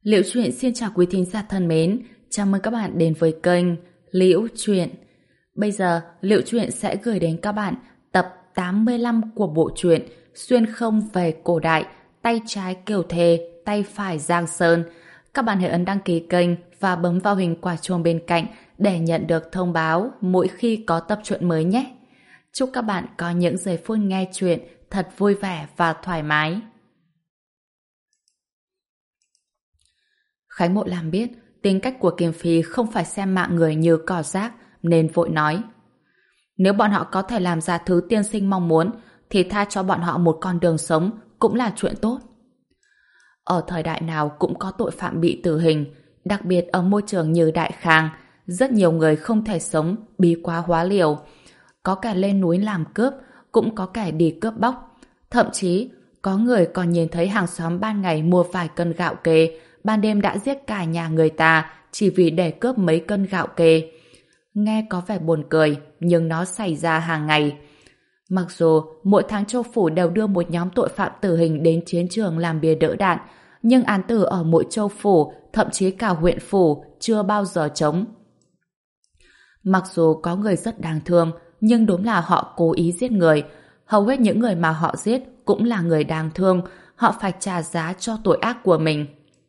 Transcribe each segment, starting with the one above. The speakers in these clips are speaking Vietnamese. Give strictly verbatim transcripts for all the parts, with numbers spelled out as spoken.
Liễu Chuyện xin chào quý thính giả thân mến, chào mừng các bạn đến với kênh Liễu Chuyện. Bây giờ, Liễu Chuyện sẽ gửi đến các bạn tập tám mươi lăm của bộ truyện Xuyên không về cổ đại, tay trái Kiều Thề, tay phải Giang Sơn. Các bạn hãy ấn đăng ký kênh và bấm vào hình quả chuông bên cạnh để nhận được thông báo mỗi khi có tập truyện mới nhé. Chúc các bạn có những giây phút nghe truyện thật vui vẻ và thoải mái. Khánh Mộ Lam biết tính cách của Kiều Phi không phải xem mạng người như cỏ rác nên vội nói: nếu bọn họ có thể làm ra thứ tiên sinh mong muốn thì tha cho bọn họ một con đường sống cũng là chuyện tốt. Ở thời đại nào cũng có tội phạm bị tử hình, đặc biệt ở môi trường như Đại Khang, rất nhiều người không thể sống bí quá hóa liều. Có kẻ lên núi làm cướp, cũng có kẻ đi cướp bóc. Thậm chí, có người còn nhìn thấy hàng xóm ban ngày mua vài cân gạo kê, ban đêm đã giết cả nhà người ta chỉ vì để cướp mấy cân gạo kê. Nghe có vẻ buồn cười, nhưng nó xảy ra hàng ngày. Mặc dù mỗi tháng châu phủ đều đưa một nhóm tội phạm tử hình đến chiến trường làm bia đỡ đạn, nhưng án tử ở mỗi châu phủ, thậm chí cả huyện phủ, chưa bao giờ trống. Mặc dù có người rất đáng thương, nhưng đúng là họ cố ý giết người. Hầu hết những người mà họ giết cũng là người đáng thương, họ phải trả giá cho tội ác của mình.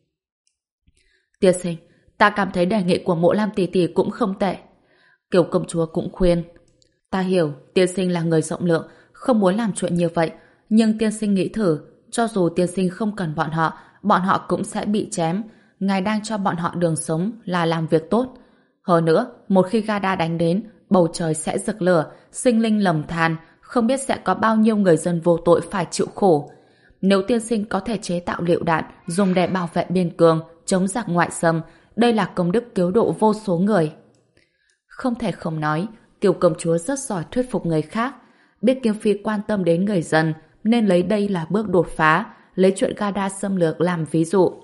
Tiên sinh, ta cảm thấy đề nghị của Mộ Lam tỷ tỷ cũng không tệ. Kiều công chúa cũng khuyên. Ta hiểu, tiên sinh là người rộng lượng, không muốn làm chuyện như vậy, nhưng tiên sinh nghĩ thử, cho dù tiên sinh không cần bọn họ, bọn họ cũng sẽ bị chém. Ngài đang cho bọn họ đường sống là làm việc tốt. Hơn nữa, một khi Gada đánh đến, bầu trời sẽ rực lửa, sinh linh lầm than, không biết sẽ có bao nhiêu người dân vô tội phải chịu khổ. Nếu tiên sinh có thể chế tạo lựu đạn, dùng để bảo vệ biên cương, chống giặc ngoại xâm, đây là công đức cứu độ vô số người. Không thể không nói, Kiều công chúa rất giỏi thuyết phục người khác. Biết Kiều Phi quan tâm đến người dân, nên lấy đây là bước đột phá, lấy chuyện Gada xâm lược làm ví dụ.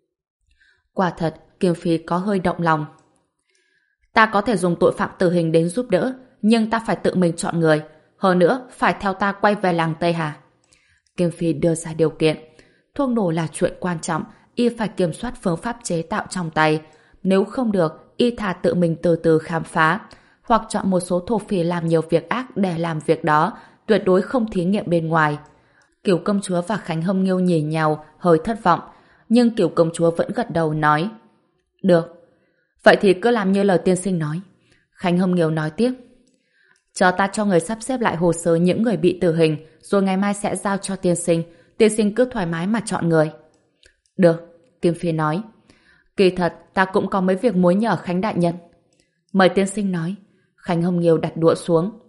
Quả thật, Kiều Phi có hơi động lòng. Ta có thể dùng tội phạm tử hình đến giúp đỡ, nhưng ta phải tự mình chọn người. Hơn nữa, phải theo ta quay về làng Tây Hà. Kiều Phi đưa ra điều kiện. Thuốc nổ là chuyện quan trọng, y phải kiểm soát phương pháp chế tạo trong tay. Nếu không được, y thà tự mình từ từ khám phá, hoặc chọn một số thổ phỉ làm nhiều việc ác để làm việc đó, tuyệt đối không thí nghiệm bên ngoài. Kiều công chúa và Khánh Hâm Nghiêu nhìn nhau, hơi thất vọng, nhưng Kiều công chúa vẫn gật đầu nói: được, vậy thì cứ làm như lời tiên sinh nói. Khánh Hâm Nghiêu nói tiếp: chờ ta cho người sắp xếp lại hồ sơ những người bị tử hình, rồi ngày mai sẽ giao cho tiên sinh. Tiên sinh cứ thoải mái mà chọn người. Được, Kim Phi nói. Kỳ thật, ta cũng có mấy việc muốn nhờ Khánh đại nhân. Mời tiên sinh nói. Khánh Hâm Nghiêu đặt đũa xuống.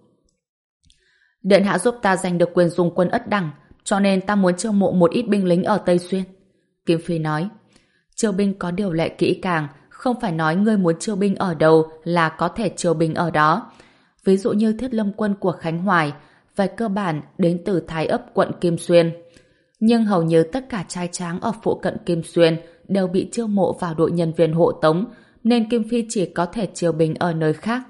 Điện hạ giúp ta giành được quyền dùng quân Ất Đằng, cho nên ta muốn chiêu mộ một ít binh lính ở Tây Xuyên. Kim Phi nói. Chiêu binh có điều lệ kỹ càng, không phải nói ngươi muốn chiêu binh ở đâu là có thể chiêu binh ở đó. Ví dụ như Thiết Lâm quân của Khánh Hoài, về cơ bản đến từ Thái Ấp quận Kim Xuyên. Nhưng hầu như tất cả trai tráng ở phụ cận Kim Xuyên đều bị chiêu mộ vào đội nhân viên hộ tống, nên Kim Phi chỉ có thể chiêu binh ở nơi khác.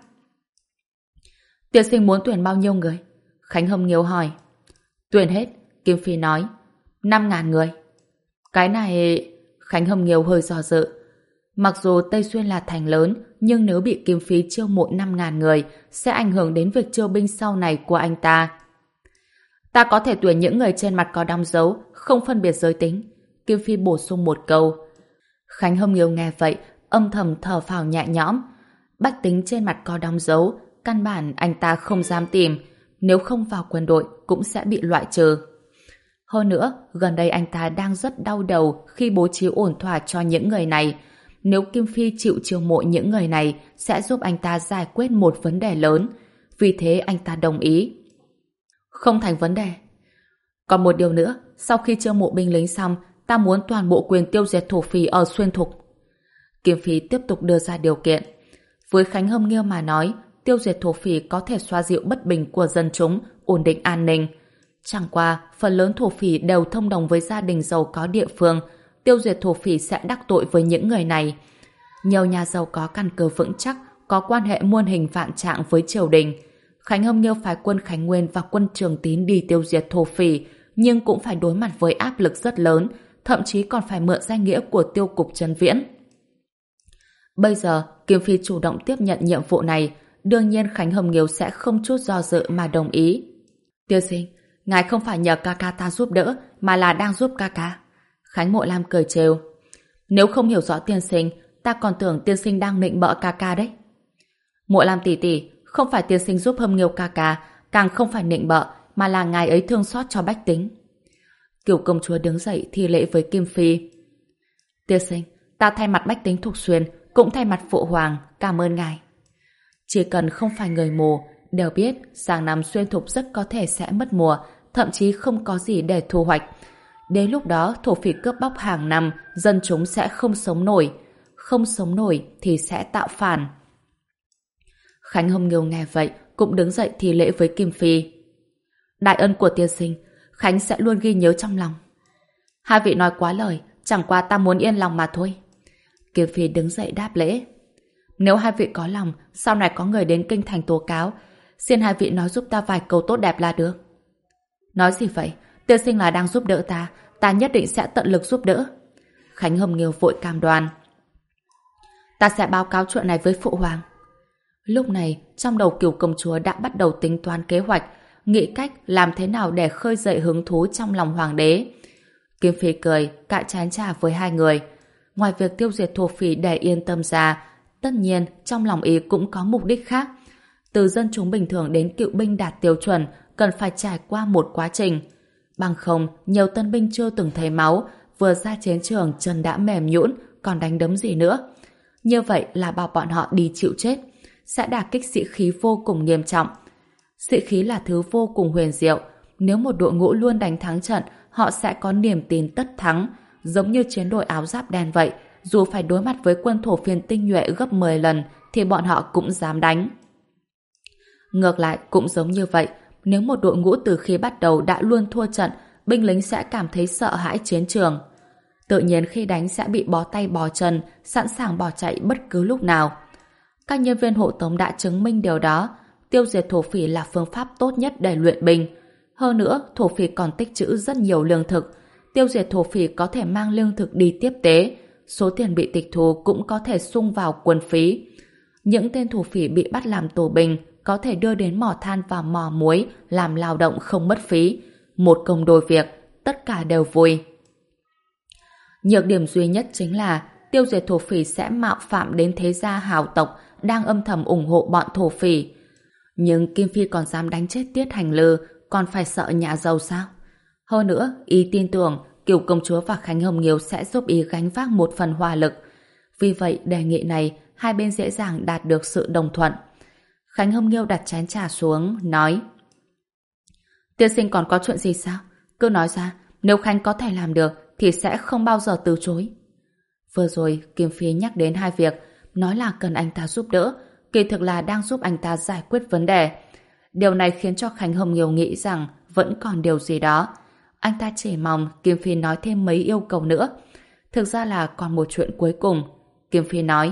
Tiên sinh muốn tuyển bao nhiêu người? Khánh Hâm Nghiêu hỏi. Tuyển hết, Kim Phi nói. Năm ngàn người. Cái này... Khánh Hâm Nghiêu hơi do dự. Mặc dù Tây Xuyên là thành lớn, nhưng nếu bị Kim Phi chiêu mộ năm ngàn người, sẽ ảnh hưởng đến việc chiêu binh sau này của anh ta. Ta có thể tuyển những người trên mặt có đóng dấu, không phân biệt giới tính. Kim Phi bổ sung một câu. Khánh Hâm Nghiêu nghe vậy, âm thầm thở phào nhẹ nhõm. Bách tính trên mặt có đóng dấu, căn bản anh ta không dám tìm. Nếu không vào quân đội, cũng sẽ bị loại trừ. Hơn nữa, gần đây anh ta đang rất đau đầu khi bố trí ổn thỏa cho những người này. Nếu Kim Phi chịu chiêu mộ những người này, sẽ giúp anh ta giải quyết một vấn đề lớn. Vì thế anh ta đồng ý. Không thành vấn đề. Còn một điều nữa, sau khi chiêu mộ binh lính xong, ta muốn toàn bộ quyền tiêu diệt thổ phỉ ở Xuyên Thục. Kim Phi tiếp tục đưa ra điều kiện. Với Khánh Hâm Nghiêu mà nói, tiêu diệt thổ phỉ có thể xoa dịu bất bình của dân chúng, ổn định an ninh. Chẳng qua, phần lớn thổ phỉ đều thông đồng với gia đình giàu có địa phương, tiêu diệt thổ phỉ sẽ đắc tội với những người này. Nhiều nhà giàu có căn cơ vững chắc, có quan hệ muôn hình vạn trạng với triều đình. Khánh Hâm Nghiêu phái quân Khánh Nguyên và quân Trường Tín đi tiêu diệt thổ phỉ, nhưng cũng phải đối mặt với áp lực rất lớn, thậm chí còn phải mượn danh nghĩa của tiêu cục Trấn Viễn. Bây giờ, Kim Phi chủ động tiếp nhận nhiệm vụ này, đương nhiên Khánh Hồng Nghiêu sẽ không chút do dự mà đồng ý. Tiên sinh, ngài không phải nhờ ca ca ta giúp đỡ, mà là đang giúp ca ca. Khánh Mộ Lam cười trêu. Nếu không hiểu rõ tiên sinh, ta còn tưởng tiên sinh đang nịnh bợ ca ca đấy. Mộ Lam tỷ tỷ, không phải tiên sinh giúp Hâm Nghiêu ca ca, càng không phải nịnh bợ, mà là ngài ấy thương xót cho bách tính. Cửu công chúa đứng dậy thi lễ với Kim Phi. Tiên sinh, ta thay mặt bách tính Thục Xuyên, cũng thay mặt phụ hoàng, cảm ơn ngài. Chỉ cần không phải người mù, đều biết sang năm Xuyên Thục rất có thể sẽ mất mùa, thậm chí không có gì để thu hoạch. Đến lúc đó thổ phỉ cướp bóc hàng năm, dân chúng sẽ không sống nổi. Không sống nổi thì sẽ tạo phản. Khánh Hồng Nghiêu nghe vậy cũng đứng dậy thi lễ với Kim Phi. Đại ân của tiên sinh, Khánh sẽ luôn ghi nhớ trong lòng. Hai vị nói quá lời, chẳng qua ta muốn yên lòng mà thôi. Kim Phi đứng dậy đáp lễ. Nếu hai vị có lòng, sau này có người đến kinh thành tố cáo, xin hai vị nói giúp ta vài câu tốt đẹp là được. Nói gì vậy? Tiên sinh là đang giúp đỡ ta, ta nhất định sẽ tận lực giúp đỡ. Khánh Hồng Nghiêu vội cam đoan. Ta sẽ báo cáo chuyện này với phụ hoàng. Lúc này, trong đầu Cửu công chúa đã bắt đầu tính toán kế hoạch, nghĩ cách làm thế nào để khơi dậy hứng thú trong lòng hoàng đế. Kim Phi cười, cạn chén trà với hai người. Ngoài việc tiêu diệt thổ phỉ để yên tâm ra, tất nhiên trong lòng ý cũng có mục đích khác. Từ dân chúng bình thường đến cựu binh đạt tiêu chuẩn, cần phải trải qua một quá trình. Bằng không, nhiều tân binh chưa từng thấy máu, vừa ra chiến trường chân đã mềm nhũn, còn đánh đấm gì nữa. Như vậy là bảo bọn họ đi chịu chết, sẽ đả kích sĩ khí vô cùng nghiêm trọng. Sĩ khí là thứ vô cùng huyền diệu. Nếu một đội ngũ luôn đánh thắng trận, họ sẽ có niềm tin tất thắng. Giống như chiến đội áo giáp đen vậy, dù phải đối mặt với quân thổ phiên tinh nhuệ gấp mười lần, thì bọn họ cũng dám đánh. Ngược lại, cũng giống như vậy, nếu một đội ngũ từ khi bắt đầu đã luôn thua trận, binh lính sẽ cảm thấy sợ hãi chiến trường. Tự nhiên khi đánh sẽ bị bó tay bó chân, sẵn sàng bỏ chạy bất cứ lúc nào. Các nhân viên hộ tống đã chứng minh điều đó. Tiêu diệt thổ phỉ là phương pháp tốt nhất để luyện binh. Hơn nữa, thổ phỉ còn tích trữ rất nhiều lương thực. Tiêu diệt thổ phỉ có thể mang lương thực đi tiếp tế. Số tiền bị tịch thu cũng có thể sung vào quân phí. Những tên thổ phỉ bị bắt làm tù binh có thể đưa đến mỏ than và mỏ muối làm lao động không mất phí. Một công đôi việc, tất cả đều vui. Nhược điểm duy nhất chính là tiêu diệt thổ phỉ sẽ mạo phạm đến thế gia hào tộc đang âm thầm ủng hộ bọn thổ phỉ. Nhưng Kim Phi còn dám đánh chết Tiết Hành Lư, còn phải sợ nhà giàu sao? Hơn nữa, y tin tưởng Cửu công chúa và Khánh Hồng Nghiêu sẽ giúp y gánh vác một phần hỏa lực. Vì vậy, đề nghị này hai bên dễ dàng đạt được sự đồng thuận. Khánh Hồng Nghiêu đặt chén trà xuống, nói: Tiên sinh còn có chuyện gì sao? Cứ nói ra, nếu Khánh có thể làm được thì sẽ không bao giờ từ chối. Vừa rồi, Kim Phi nhắc đến hai việc, nói là cần anh ta giúp đỡ, kỳ thực là đang giúp anh ta giải quyết vấn đề. Điều này khiến cho Khánh Hồng Nghiêu nghĩ rằng vẫn còn điều gì đó. Anh ta chỉ mong Kim Phi nói thêm mấy yêu cầu nữa. Thực ra là còn một chuyện cuối cùng. Kim Phi nói: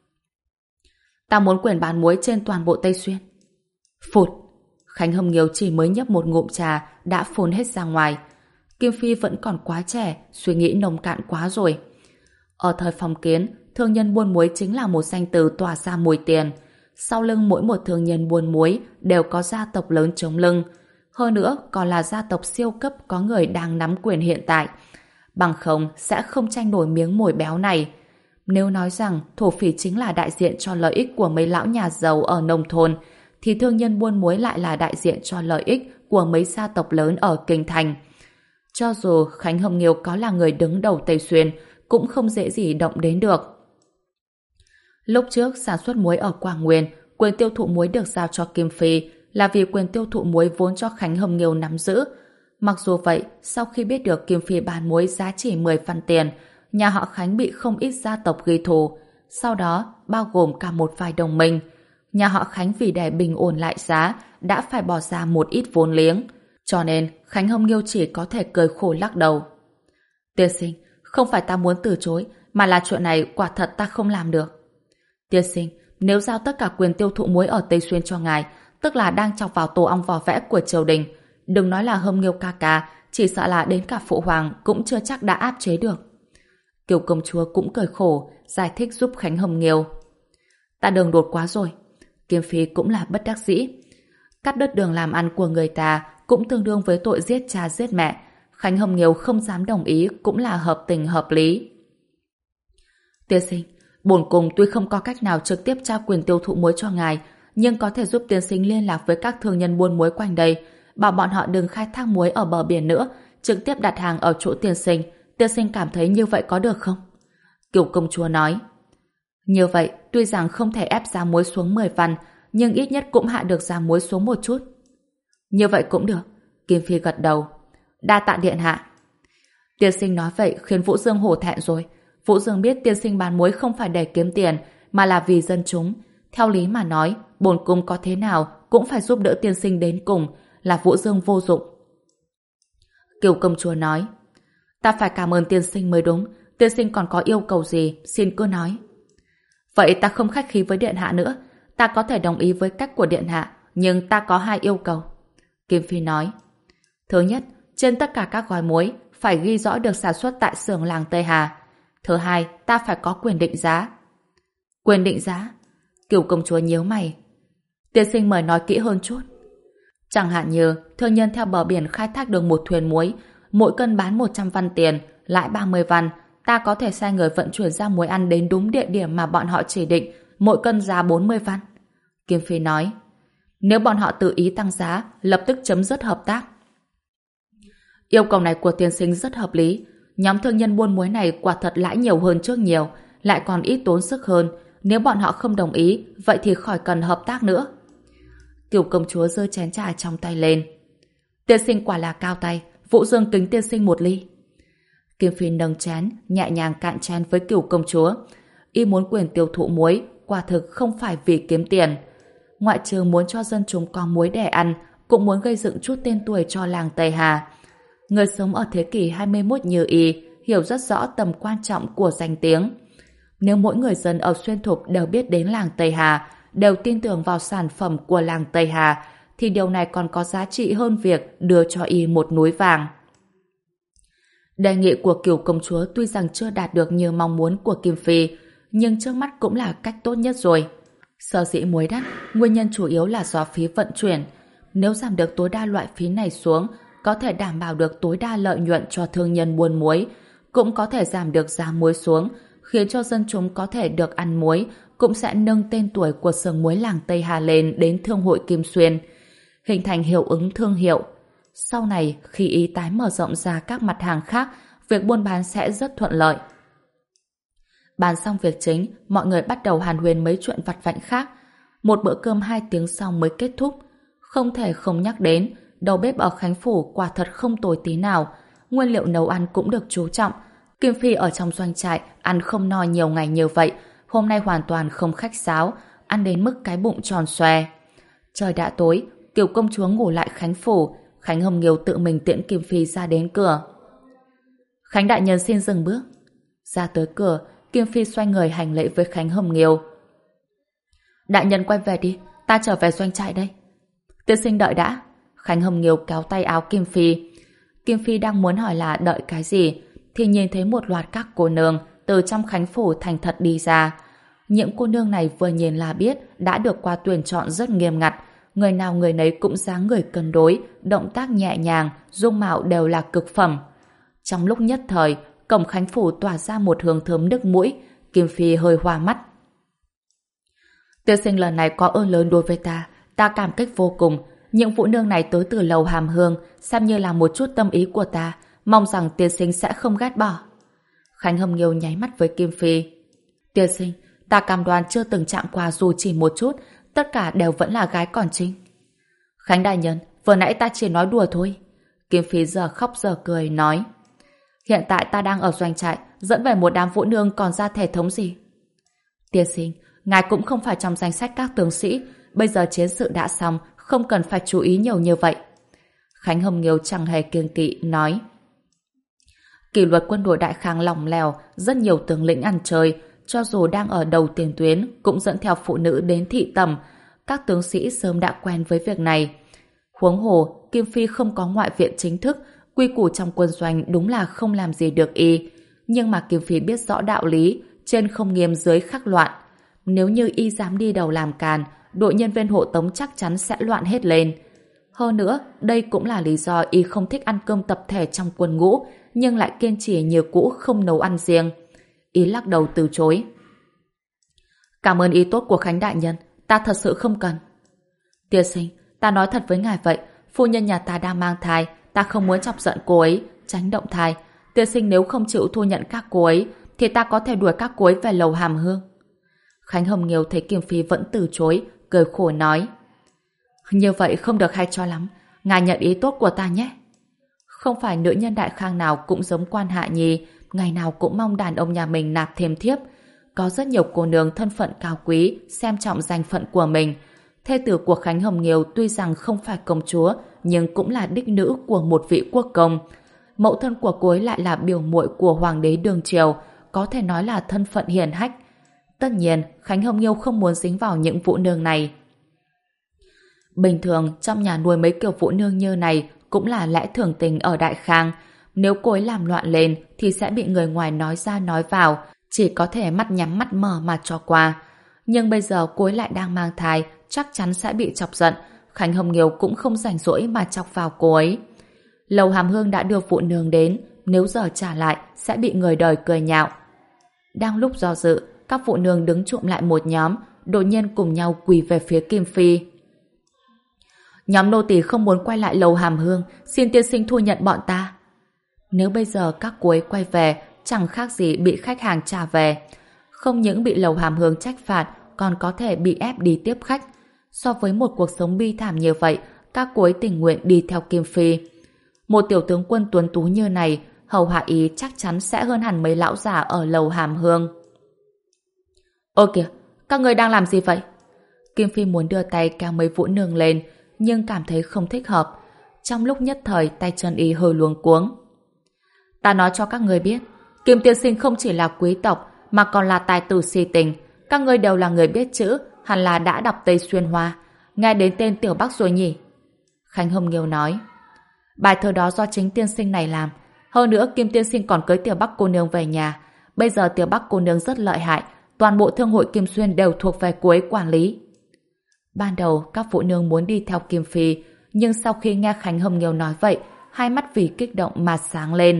Ta muốn quyền bán muối trên toàn bộ Tây Xuyên. Phụt! Khánh Hồng Nghiêu chỉ mới nhấp một ngụm trà đã phun hết ra ngoài. Kim Phi vẫn còn quá trẻ, suy nghĩ nông cạn quá rồi. Ở thời phong kiến, thương nhân buôn muối chính là một danh từ tỏa ra mùi tiền. Sau lưng mỗi một thương nhân buôn muối đều có gia tộc lớn chống lưng. Hơn nữa còn là gia tộc siêu cấp có người đang nắm quyền hiện tại. Bằng không sẽ không tranh nổi miếng mồi béo này. Nếu nói rằng thổ phỉ chính là đại diện cho lợi ích của mấy lão nhà giàu ở nông thôn, thì thương nhân buôn muối lại là đại diện cho lợi ích của mấy gia tộc lớn ở kinh thành. Cho dù Khánh Hồng Nghiêu có là người đứng đầu Tây Xuyên, cũng không dễ gì động đến được. Lúc trước sản xuất muối ở Quảng Nguyên, quyền tiêu thụ muối được giao cho Kim Phi là vì quyền tiêu thụ muối vốn cho Khánh Hồng Nghiêu nắm giữ. Mặc dù vậy, sau khi biết được Kim Phi bán muối giá chỉ mười văn tiền, nhà họ Khánh bị không ít gia tộc ghi thù. Sau đó, bao gồm cả một vài đồng minh, nhà họ Khánh vì để bình ổn lại giá đã phải bỏ ra một ít vốn liếng. Cho nên, Khánh Hồng Nghiêu chỉ có thể cười khổ lắc đầu. Tiên sinh, không phải ta muốn từ chối, mà là chuyện này quả thật ta không làm được. Tiên sinh, nếu giao tất cả quyền tiêu thụ muối ở Tây Xuyên cho ngài, tức là đang chọc vào tổ ong vò vẽ của triều đình. Đừng nói là Hồng Nghiêu ca ca, chỉ sợ là đến cả phụ hoàng cũng chưa chắc đã áp chế được. Kiều công chúa cũng cười khổ, giải thích giúp Khánh Hồng Nghiêu. Ta đường đột quá rồi. Kim Phi cũng là bất đắc dĩ. Cắt đứt đường làm ăn của người ta cũng tương đương với tội giết cha giết mẹ. Khánh Hồng Nghiêu không dám đồng ý cũng là hợp tình hợp lý. Tiên sinh, bổn cung tuy không có cách nào trực tiếp trao quyền tiêu thụ muối cho ngài, nhưng có thể giúp tiên sinh liên lạc với các thương nhân buôn muối quanh đây, bảo bọn họ đừng khai thác muối ở bờ biển nữa, trực tiếp đặt hàng ở chỗ tiên sinh. Tiên sinh cảm thấy như vậy có được không? Kiều công chúa nói. Như vậy, tuy rằng không thể ép giá muối xuống mười văn, nhưng ít nhất cũng hạ được giá muối xuống một chút. Như vậy cũng được. Kim Phi gật đầu. Đa tạ điện hạ. Tiên sinh nói vậy khiến Vũ Dương hổ thẹn rồi. Vũ Dương biết tiên sinh bán muối không phải để kiếm tiền, mà là vì dân chúng. Theo lý mà nói, bổn cung có thế nào cũng phải giúp đỡ tiên sinh đến cùng, là Vũ Dương vô dụng. Kiều công chúa nói. Ta phải cảm ơn tiên sinh mới đúng. Tiên sinh còn có yêu cầu gì, xin cứ nói. Vậy ta không khách khí với điện hạ nữa. Ta có thể đồng ý với cách của điện hạ, nhưng ta có hai yêu cầu. Kim Phi nói. Thứ nhất, trên tất cả các gói muối phải ghi rõ được sản xuất tại xưởng làng Tây Hà. Thứ hai, ta phải có quyền định giá. Quyền định giá? Kiều công chúa nhíu mày. Tiên sinh mời nói kỹ hơn chút. Chẳng hạn như thương nhân theo bờ biển khai thác được một thuyền muối, mỗi cân bán một trăm văn tiền, lãi ba mươi văn. Ta có thể sai người vận chuyển ra muối ăn đến đúng địa điểm mà bọn họ chỉ định, mỗi cân giá bốn mươi văn. Kim Phi nói. Nếu bọn họ tự ý tăng giá, lập tức chấm dứt hợp tác. Yêu cầu này của tiên sinh rất hợp lý. Nhóm thương nhân buôn muối này quả thật lãi nhiều hơn trước nhiều, lại còn ít tốn sức hơn. Nếu bọn họ không đồng ý, vậy thì khỏi cần hợp tác nữa. Kiều công chúa giơ chén trà trong tay lên. Tiên sinh quả là cao tay, Vũ Dương kính tiên sinh một ly. Kim Phi nâng chén, nhẹ nhàng cạn chén với Kiều công chúa. Y muốn quyền tiêu thụ muối, quả thực không phải vì kiếm tiền. Ngoại trừ muốn cho dân chúng có muối để ăn, cũng muốn gây dựng chút tên tuổi cho làng Tây Hà. Người sống ở thế kỷ hai mươi mốt như Y hiểu rất rõ tầm quan trọng của danh tiếng. Nếu mỗi người dân ở Xuyên Thục đều biết đến làng Tây Hà, đều tin tưởng vào sản phẩm của làng Tây Hà, thì điều này còn có giá trị hơn việc đưa cho Y một núi vàng. Đề nghị của Kiều công chúa tuy rằng chưa đạt được như mong muốn của Kim Phi, nhưng trước mắt cũng là cách tốt nhất rồi. Sở dĩ muối đắt, nguyên nhân chủ yếu là do phí vận chuyển. Nếu giảm được tối đa loại phí này xuống, có thể đảm bảo được tối đa lợi nhuận cho thương nhân buôn muối, cũng có thể giảm được giá muối xuống, khiến cho dân chúng có thể được ăn muối, cũng sẽ nâng tên tuổi của xưởng muối làng Tây Hà lên đến Thương hội Kim Xuyên, hình thành hiệu ứng thương hiệu. Sau này, khi ý tái mở rộng ra các mặt hàng khác, việc buôn bán sẽ rất thuận lợi. Bàn xong việc chính, mọi người bắt đầu hàn huyên mấy chuyện vặt vãnh khác. Một bữa cơm hai tiếng sau mới kết thúc. Không thể không nhắc đến, đầu bếp ở Khánh Phủ quả thật không tồi tí nào. Nguyên liệu nấu ăn cũng được chú trọng. Kim Phi ở trong doanh trại ăn không no nhiều ngày như vậy, hôm nay hoàn toàn không khách sáo, ăn đến mức cái bụng tròn xòe. Trời đã tối, Kiều công chúa ngủ lại Khánh Phủ. Khánh Hồng Nghiêu tự mình tiễn Kim Phi ra đến cửa. Khánh đại nhân xin dừng bước. Ra tới cửa, Kim Phi xoay người hành lễ với Khánh Hồng Nghiêu. Đại nhân quay về đi, ta trở về doanh trại đây. Tiên sinh đợi đã. Khánh Hồng Nghiêu kéo tay áo Kim Phi. Kim Phi đang muốn hỏi là đợi cái gì, thì nhìn thấy một loạt các cô nương từ trong Khánh Phủ thành thật đi ra. Những cô nương này vừa nhìn là biết đã được qua tuyển chọn rất nghiêm ngặt, người nào người nấy cũng dáng người cân đối, động tác nhẹ nhàng, dung mạo đều là cực phẩm. Trong lúc nhất thời, cổng Khánh Phủ tỏa ra một hương thơm nước mũi. Kim Phi hơi hoa mắt. Tiên sinh lần này có ơn lớn đối với ta, ta cảm kích vô cùng. Những phụ nương này tới từ lầu Hàm Hương, xem như là một chút tâm ý của ta, mong rằng tiên sinh sẽ không ghét bỏ. Khánh Hồng Nghiêu nháy mắt với Kim Phi. Tiên sinh, ta cam đoan chưa từng chạm qua dù chỉ một chút, tất cả đều vẫn là gái còn trinh. Khánh đại nhân, vừa nãy ta chỉ nói đùa thôi. Kim Phi giờ khóc giờ cười nói. Hiện tại ta đang ở doanh trại, dẫn về một đám phụ nương còn ra thể thống gì. Tiên sinh, ngài cũng không phải trong danh sách các tướng sĩ, bây giờ chiến sự đã xong, không cần phải chú ý nhiều như vậy. Khánh Hồng Nghiêu chẳng hề kiêng kỵ nói. Kỷ luật quân đội Đại Khang lỏng lẻo, rất nhiều tướng lĩnh ăn chơi, cho dù đang ở đầu tiền tuyến cũng dẫn theo phụ nữ đến thị tầm. Các tướng sĩ sớm đã quen với việc này. Huống hồ, Kim Phi không có ngoại viện chính thức, Quy củ trong quân doanh đúng là không làm gì được y, nhưng mà Kim Phi biết rõ đạo lý, trên không nghiêm dưới khắc loạn. Nếu như y dám đi đầu làm càn, đội nhân viên hộ tống chắc chắn sẽ loạn hết lên. Hơn nữa, đây cũng là lý do y không thích ăn cơm tập thể trong quân ngũ, nhưng lại kiên trì như cũ không nấu ăn riêng. Y lắc đầu từ chối. Cảm ơn ý tốt của Khánh đại nhân, ta thật sự không cần. Tiên sinh, ta nói thật với ngài vậy, phu nhân nhà ta đang mang thai, ta không muốn chọc giận cô ấy, tránh động thai. Tiên sinh nếu không chịu thu nhận các cô ấy, thì ta có thể đuổi các cô ấy về lầu Hàm Hương. Khánh Hồng Nghiêu thấy Kim Phi vẫn từ chối, cười khổ nói. Như vậy không được hay cho lắm, ngài nhận ý tốt của ta nhé. Không phải nữ nhân đại khang nào cũng giống Quan Hạ Nhi, ngày nào cũng mong đàn ông nhà mình nạp thêm thiếp. Có rất nhiều cô nương thân phận cao quý, xem trọng danh phận của mình. Thê tử của Khánh Hồng Nghiêu tuy rằng không phải công chúa, nhưng cũng là đích nữ của một vị quốc công. Mẫu thân của cô ấy lại là biểu muội của hoàng đế Đường Triều, có thể nói là thân phận hiển hách. Tất nhiên, Khánh Hồng Nghiêu không muốn dính vào những vũ nương này. Bình thường, trong nhà nuôi mấy kiểu vũ nương như này cũng là lẽ thường tình ở Đại Khang. Nếu cô ấy làm loạn lên thì sẽ bị người ngoài nói ra nói vào, chỉ có thể mắt nhắm mắt mở mà cho qua. Nhưng bây giờ cô ấy lại đang mang thai, chắc chắn sẽ bị chọc giận. Khánh Hồng Nghiêu cũng không rảnh rỗi mà chọc vào cô ấy. Lầu Hàm Hương đã đưa phụ nương đến, nếu giờ trả lại sẽ bị người đời cười nhạo. Đang lúc do dự, các phụ nương đứng trụm lại một nhóm, đột nhiên cùng nhau quỳ về phía Kim Phi. Nhóm nô tỳ không muốn quay lại lầu Hàm Hương, xin tiên sinh thu nhận bọn ta. Nếu bây giờ các cô ấy quay về, chẳng khác gì bị khách hàng trả về. Không những bị lầu Hàm Hương trách phạt, còn có thể bị ép đi tiếp khách. So với một cuộc sống bi thảm như vậy, các cô ấy tình nguyện đi theo Kim Phi. Một tiểu tướng quân tuấn tú như này, hầu hạ ý chắc chắn sẽ hơn hẳn mấy lão già ở lầu Hàm Hương. Ơ kìa, các người đang làm gì vậy? Kim Phi muốn đưa tay kéo mấy vũ nương lên, nhưng cảm thấy không thích hợp. Trong lúc nhất thời tay chân y hơi luống cuống. Ta nói cho các người biết, Kim tiên sinh không chỉ là quý tộc mà còn là tài tử si tình. Các người đều là người biết chữ, hẳn là đã đọc Tây Xuyên Hoa, nghe đến tên Tiểu Bắc rồi nhỉ? Khánh Hồng Nghiêu nói. Bài thơ đó do chính tiên sinh này làm. Hơn nữa Kim tiên sinh còn cưới Tiểu Bắc cô nương về nhà. Bây giờ Tiểu Bắc cô nương rất lợi hại, toàn bộ thương hội Kim Xuyên đều thuộc về cô ấy quản lý. Ban đầu các phụ nương muốn đi theo Kim Phi, nhưng sau khi nghe Khánh Hồng Nghiêu nói vậy, hai mắt vì kích động mà sáng lên.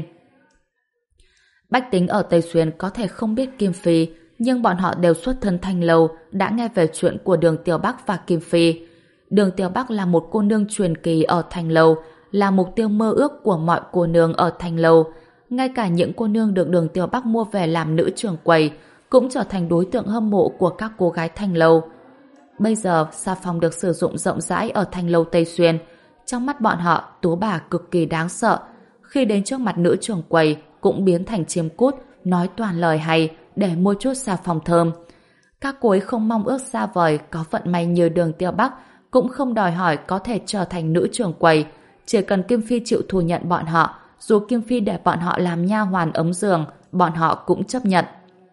Bách tính ở Tây Xuyên có thể không biết Kim Phi, nhưng bọn họ đều xuất thân Thanh Lâu, đã nghe về chuyện của Đường Tiểu Bắc và Kim Phi. Đường Tiểu Bắc là một cô nương truyền kỳ ở Thanh Lâu, là mục tiêu mơ ước của mọi cô nương ở Thanh Lâu. Ngay cả những cô nương được Đường Tiểu Bắc mua về làm nữ trưởng quầy cũng trở thành đối tượng hâm mộ của các cô gái Thanh Lâu. Bây giờ xà phòng được sử dụng rộng rãi ở Thanh Lâu Tây Xuyên. Trong mắt bọn họ, tú bà cực kỳ đáng sợ. Khi đến trước mặt nữ trưởng quầy cũng biến thành chim cút, nói toàn lời hay để mua chút xà phòng thơm. Các cô ấy không mong ước xa vời có vận may như Đường Tiểu Bắc, cũng không đòi hỏi có thể trở thành nữ trưởng quầy. Chỉ cần Kim Phi chịu thu nhận bọn họ, dù Kim Phi để bọn họ làm nha hoàn ấm giường, bọn họ cũng chấp nhận.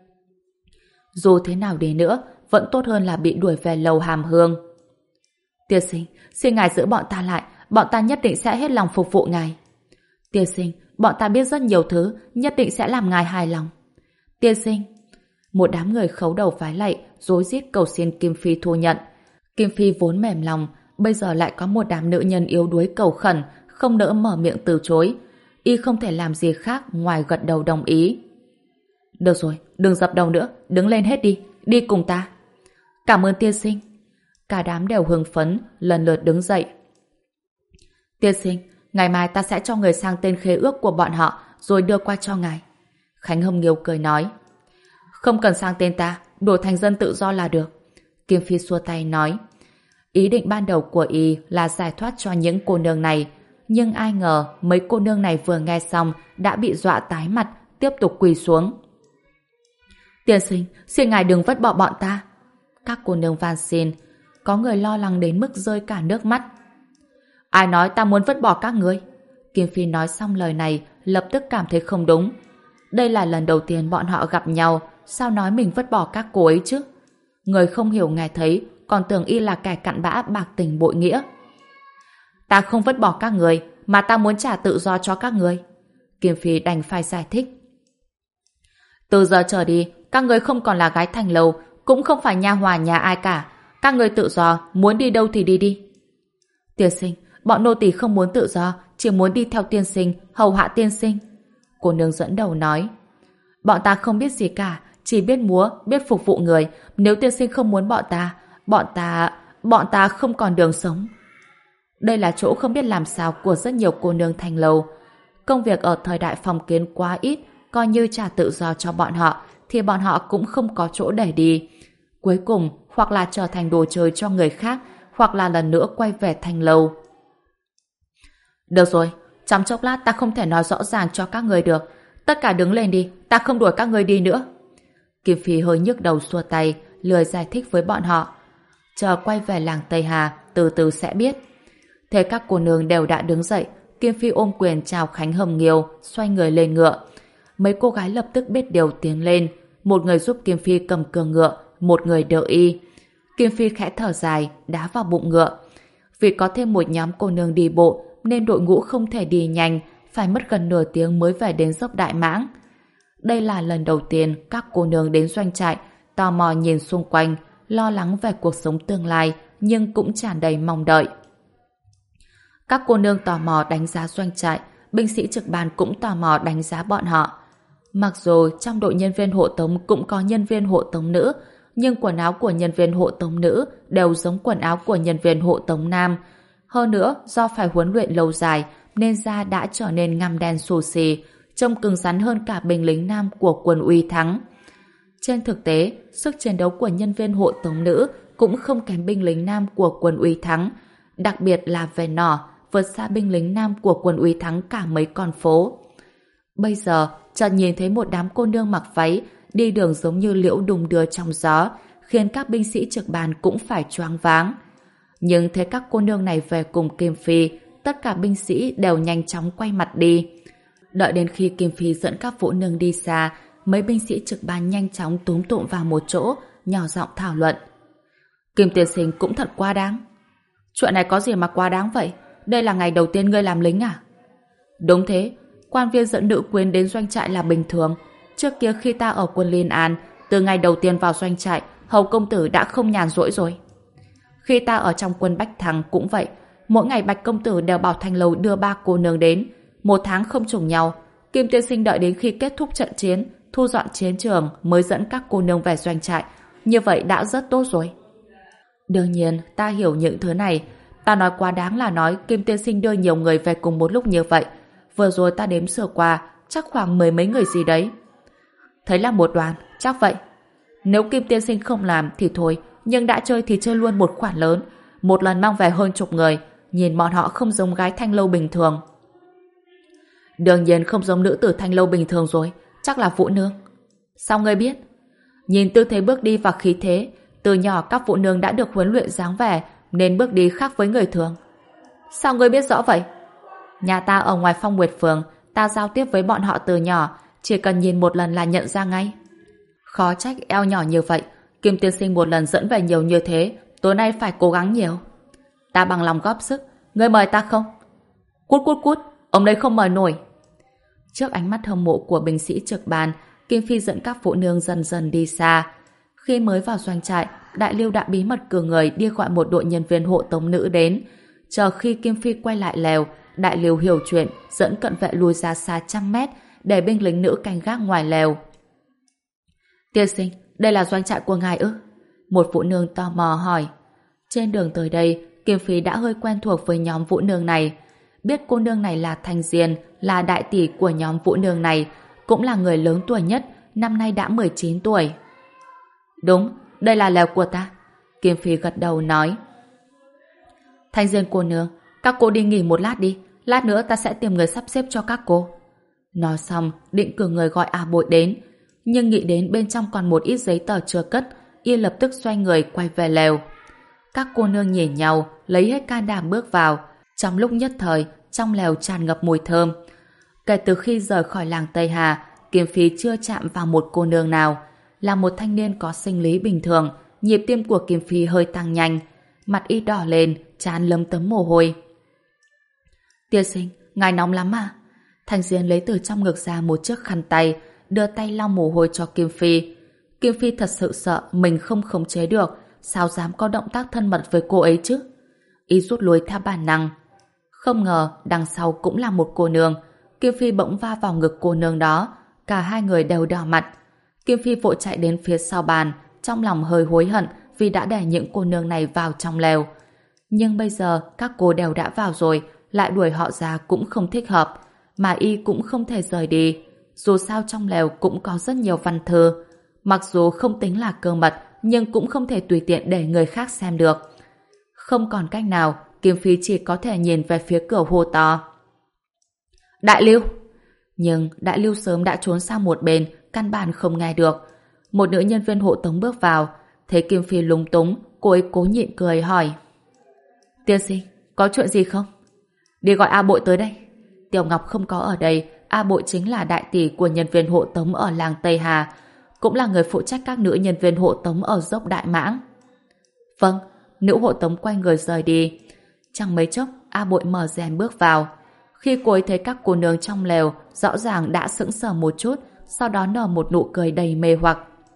Dù thế nào đi nữa, vẫn tốt hơn là bị đuổi về lầu Hàm Hương. Tiên sinh, xin ngài giữ bọn ta lại, bọn ta nhất định sẽ hết lòng phục vụ ngài. Tiên sinh, bọn ta biết rất nhiều thứ, nhất định sẽ làm ngài hài lòng. Tiên sinh, một đám người khấu đầu vái lạy, rối rít cầu xin Kim Phi thu nhận. Kim Phi vốn mềm lòng, bây giờ lại có một đám nữ nhân yếu đuối cầu khẩn, không nỡ mở miệng từ chối. Y không thể làm gì khác ngoài gật đầu đồng ý. Được rồi, đừng dập đầu nữa, đứng lên hết đi, đi cùng ta. Cảm ơn tiên sinh. Cả đám đều hưng phấn, lần lượt đứng dậy. Tiên sinh, ngày mai ta sẽ cho người sang tên khế ước của bọn họ, rồi đưa qua cho ngài. Khánh Hồng Nghiêu cười nói. Không cần sang tên ta, đổi thành dân tự do là được. Kim Phi xua tay nói. Ý định ban đầu của y là giải thoát cho những cô nương này, nhưng ai ngờ mấy cô nương này vừa nghe xong đã bị dọa tái mặt, tiếp tục quỳ xuống. Tiên sinh, xin ngài đừng vứt bỏ bọn ta. Các cô nương van xin, có người lo lắng đến mức rơi cả nước mắt. Ai nói ta muốn vứt bỏ các ngươi? Kim Phi nói xong lời này, lập tức cảm thấy không đúng. Đây là lần đầu tiên bọn họ gặp nhau, sao nói mình vứt bỏ các cô ấy chứ? Người không hiểu nghe thấy, còn tưởng y là kẻ cặn bã bạc tình bội nghĩa. Ta không vứt bỏ các người, mà ta muốn trả tự do cho các người. Kim Phi đành phải giải thích. Từ giờ trở đi, các người không còn là gái Thanh Lâu, cũng không phải nha hoàn nhà ai cả. Các người tự do, muốn đi đâu thì đi đi. Tiên sinh, bọn nô tỳ không muốn tự do, chỉ muốn đi theo tiên sinh, hầu hạ tiên sinh. Cô nương dẫn đầu nói. Bọn ta không biết gì cả, chỉ biết múa, biết phục vụ người. Nếu tiên sinh không muốn bọn ta, bọn ta, bọn ta không còn đường sống. Đây là chỗ không biết làm sao của rất nhiều cô nương Thanh Lâu. Công việc ở thời đại phong kiến quá ít, coi như trả tự do cho bọn họ, thì bọn họ cũng không có chỗ để đi. Cuối cùng, hoặc là trở thành đồ chơi cho người khác, hoặc là lần nữa quay về Thanh Lâu. Được rồi, trong chốc lát ta không thể nói rõ ràng cho các người được. Tất cả đứng lên đi, ta không đuổi các người đi nữa. Kim Phi hơi nhức đầu xua tay, lười giải thích với bọn họ. Chờ quay về làng Tây Hà, từ từ sẽ biết. Thế các cô nương đều đã đứng dậy, Kim Phi ôm quyền chào Khánh Hồng Nghiêu, xoay người lên ngựa. Mấy cô gái lập tức biết điều tiến lên, một người giúp Kim Phi cầm cương ngựa, một người đỡ y. Kim Phi khẽ thở dài, đá vào bụng ngựa. Vì có thêm một nhóm cô nương đi bộ, nên đội ngũ không thể đi nhanh, phải mất gần nửa tiếng mới về đến dốc Đại Mãng. Đây là lần đầu tiên các cô nương đến doanh trại, tò mò nhìn xung quanh, lo lắng về cuộc sống tương lai, nhưng cũng tràn đầy mong đợi. Các cô nương tò mò đánh giá doanh trại, binh sĩ trực ban cũng tò mò đánh giá bọn họ. Mặc dù trong đội nhân viên hộ tống cũng có nhân viên hộ tống nữ, nhưng quần áo của nhân viên hộ tống nữ đều giống quần áo của nhân viên hộ tống nam. Hơn nữa, do phải huấn luyện lâu dài, nên da đã trở nên ngăm đen xù xì, trông cứng rắn hơn cả binh lính nam của quân Uy Thắng. Trên thực tế, sức chiến đấu của nhân viên hộ tống nữ cũng không kém binh lính nam của quân Uy Thắng, đặc biệt là về nỏ, vượt xa binh lính nam của quân Uy Thắng cả mấy con phố. Bây giờ, chợt nhìn thấy một đám cô nương mặc váy, đi đường giống như liễu đùng đưa trong gió, khiến các binh sĩ trực ban cũng phải choáng váng. Nhưng thấy các cô nương này về cùng Kim Phi, tất cả binh sĩ đều nhanh chóng quay mặt đi. Đợi đến khi Kim Phi dẫn các vũ nương đi xa, mấy binh sĩ trực ban nhanh chóng túm tụm vào một chỗ, nhỏ giọng thảo luận. Kim tiên sinh cũng thật quá đáng. Chuyện này có gì mà quá đáng vậy? Đây là ngày đầu tiên ngươi làm lính à? Đúng thế, quan viên dẫn nữ quyến đến doanh trại là bình thường. Trước kia khi ta ở quân Liên An, từ ngày đầu tiên vào doanh trại, hầu công tử đã không nhàn rỗi rồi. Khi ta ở trong quân Bách Thắng cũng vậy, mỗi ngày Bạch công tử đều bảo Thanh Lâu đưa ba cô nương đến, một tháng không trùng nhau. Kim tiên sinh đợi đến khi kết thúc trận chiến, thu dọn chiến trường mới dẫn các cô nương về doanh trại, như vậy đã rất tốt rồi. Đương nhiên, ta hiểu những thứ này. Ta nói quá đáng là nói Kim tiên sinh đưa nhiều người về cùng một lúc như vậy. Vừa rồi ta đếm sơ qua, chắc khoảng mười mấy người gì đấy. Thấy là một đoàn, chắc vậy. Nếu Kim tiên sinh không làm thì thôi, nhưng đã chơi thì chơi luôn một khoản lớn. Một lần mang về hơn chục người, nhìn bọn họ không giống gái Thanh Lâu bình thường. Đương nhiên không giống nữ tử Thanh Lâu bình thường rồi, chắc là vũ nương. Sao ngươi biết? Nhìn tư thế bước đi và khí thế, từ nhỏ các vũ nương đã được huấn luyện dáng vẻ, nên bước đi khác với người thường. Sao ngươi biết rõ vậy? Nhà ta ở ngoài Phong Nguyệt Phường, ta giao tiếp với bọn họ từ nhỏ, chỉ cần nhìn một lần là nhận ra ngay. Khó trách eo nhỏ như vậy, Kim tiên sinh một lần dẫn về nhiều như thế, tối nay phải cố gắng nhiều. Ta bằng lòng góp sức, ngươi mời ta không? Cút cút cút, ông đây không mời nổi. Trước ánh mắt hâm mộ của binh sĩ trực ban, Kim Phi dẫn các phụ nương dần dần đi xa. Khi mới vào doanh trại, Đại Lưu đã bí mật cử người đi gọi một đội nhân viên hộ tống nữ đến. Chờ khi Kim Phi quay lại lều, Đại Lưu hiểu chuyện, dẫn cận vệ lùi ra xa trăm mét, để binh lính nữ canh gác ngoài lều. Tiên sinh, đây là doanh trại của ngài ư? Một phụ nương tò mò hỏi. Trên đường tới đây, Kim Phi đã hơi quen thuộc với nhóm vũ nương này. Biết cô nương này là Thanh Diên, là đại tỷ của nhóm vũ nương này, cũng là người lớn tuổi nhất, năm nay đã mười chín tuổi. Đúng, đây là lều của ta. Kim Phi gật đầu nói. Thanh Diên cô nương, các cô đi nghỉ một lát đi, lát nữa ta sẽ tìm người sắp xếp cho các cô. Nói xong, định cử người gọi A Bội đến, nhưng nghĩ đến bên trong còn một ít giấy tờ chưa cất, y lập tức xoay người quay về lều. Các cô nương nhìn nhau, lấy hết can đảm bước vào. Trong lúc nhất thời, trong lều tràn ngập mùi thơm. Kể từ khi rời khỏi làng Tây Hà, Kim Phi chưa chạm vào một cô nương nào. Là một thanh niên có sinh lý bình thường, nhịp tim của Kim Phi hơi tăng nhanh, mặt y đỏ lên, trán lấm tấm mồ hôi. Tiên sinh, ngài nóng lắm à? Thanh Diên lấy từ trong ngực ra một chiếc khăn tay, đưa tay lau mồ hôi cho Kim Phi. Kim Phi thật sự sợ mình không khống chế được, sao dám có động tác thân mật với cô ấy chứ? Y rút lui theo bản năng. Không ngờ đằng sau cũng là một cô nương. Kim Phi bỗng va vào ngực cô nương đó, cả hai người đều đỏ mặt. Kim Phi vội chạy đến phía sau bàn, trong lòng hơi hối hận vì đã để những cô nương này vào trong lều. Nhưng bây giờ các cô đều đã vào rồi, lại đuổi họ ra cũng không thích hợp, mà y cũng không thể rời đi. Dù sao trong lều cũng có rất nhiều văn thư, mặc dù không tính là cơ mật, nhưng cũng không thể tùy tiện để người khác xem được. Không còn cách nào, Kim Phi chỉ có thể nhìn về phía cửa hô to. Đại Lưu! Nhưng Đại Lưu sớm đã trốn sang một bên, căn bản không nghe được. Một nữ nhân viên hộ tống bước vào, thấy Kim Phi lúng túng, cô ấy cố nhịn cười hỏi. Tiên sinh, có chuyện gì không? Đi gọi A Bội tới đây. Tiểu Ngọc không có ở đây, A Bội chính là đại tỷ của nhân viên hộ tống ở làng Tây Hà, cũng là người phụ trách các nữ nhân viên hộ tống ở dốc Đại Mãng. Vâng, nữ hộ tống quay người rời đi. Chẳng mấy chốc, A Bội mở rèm bước vào. Khi cô ấy thấy các cô nương trong lều, rõ ràng đã sững sờ một chút, sau đó nở một nụ cười đầy mê hoặc.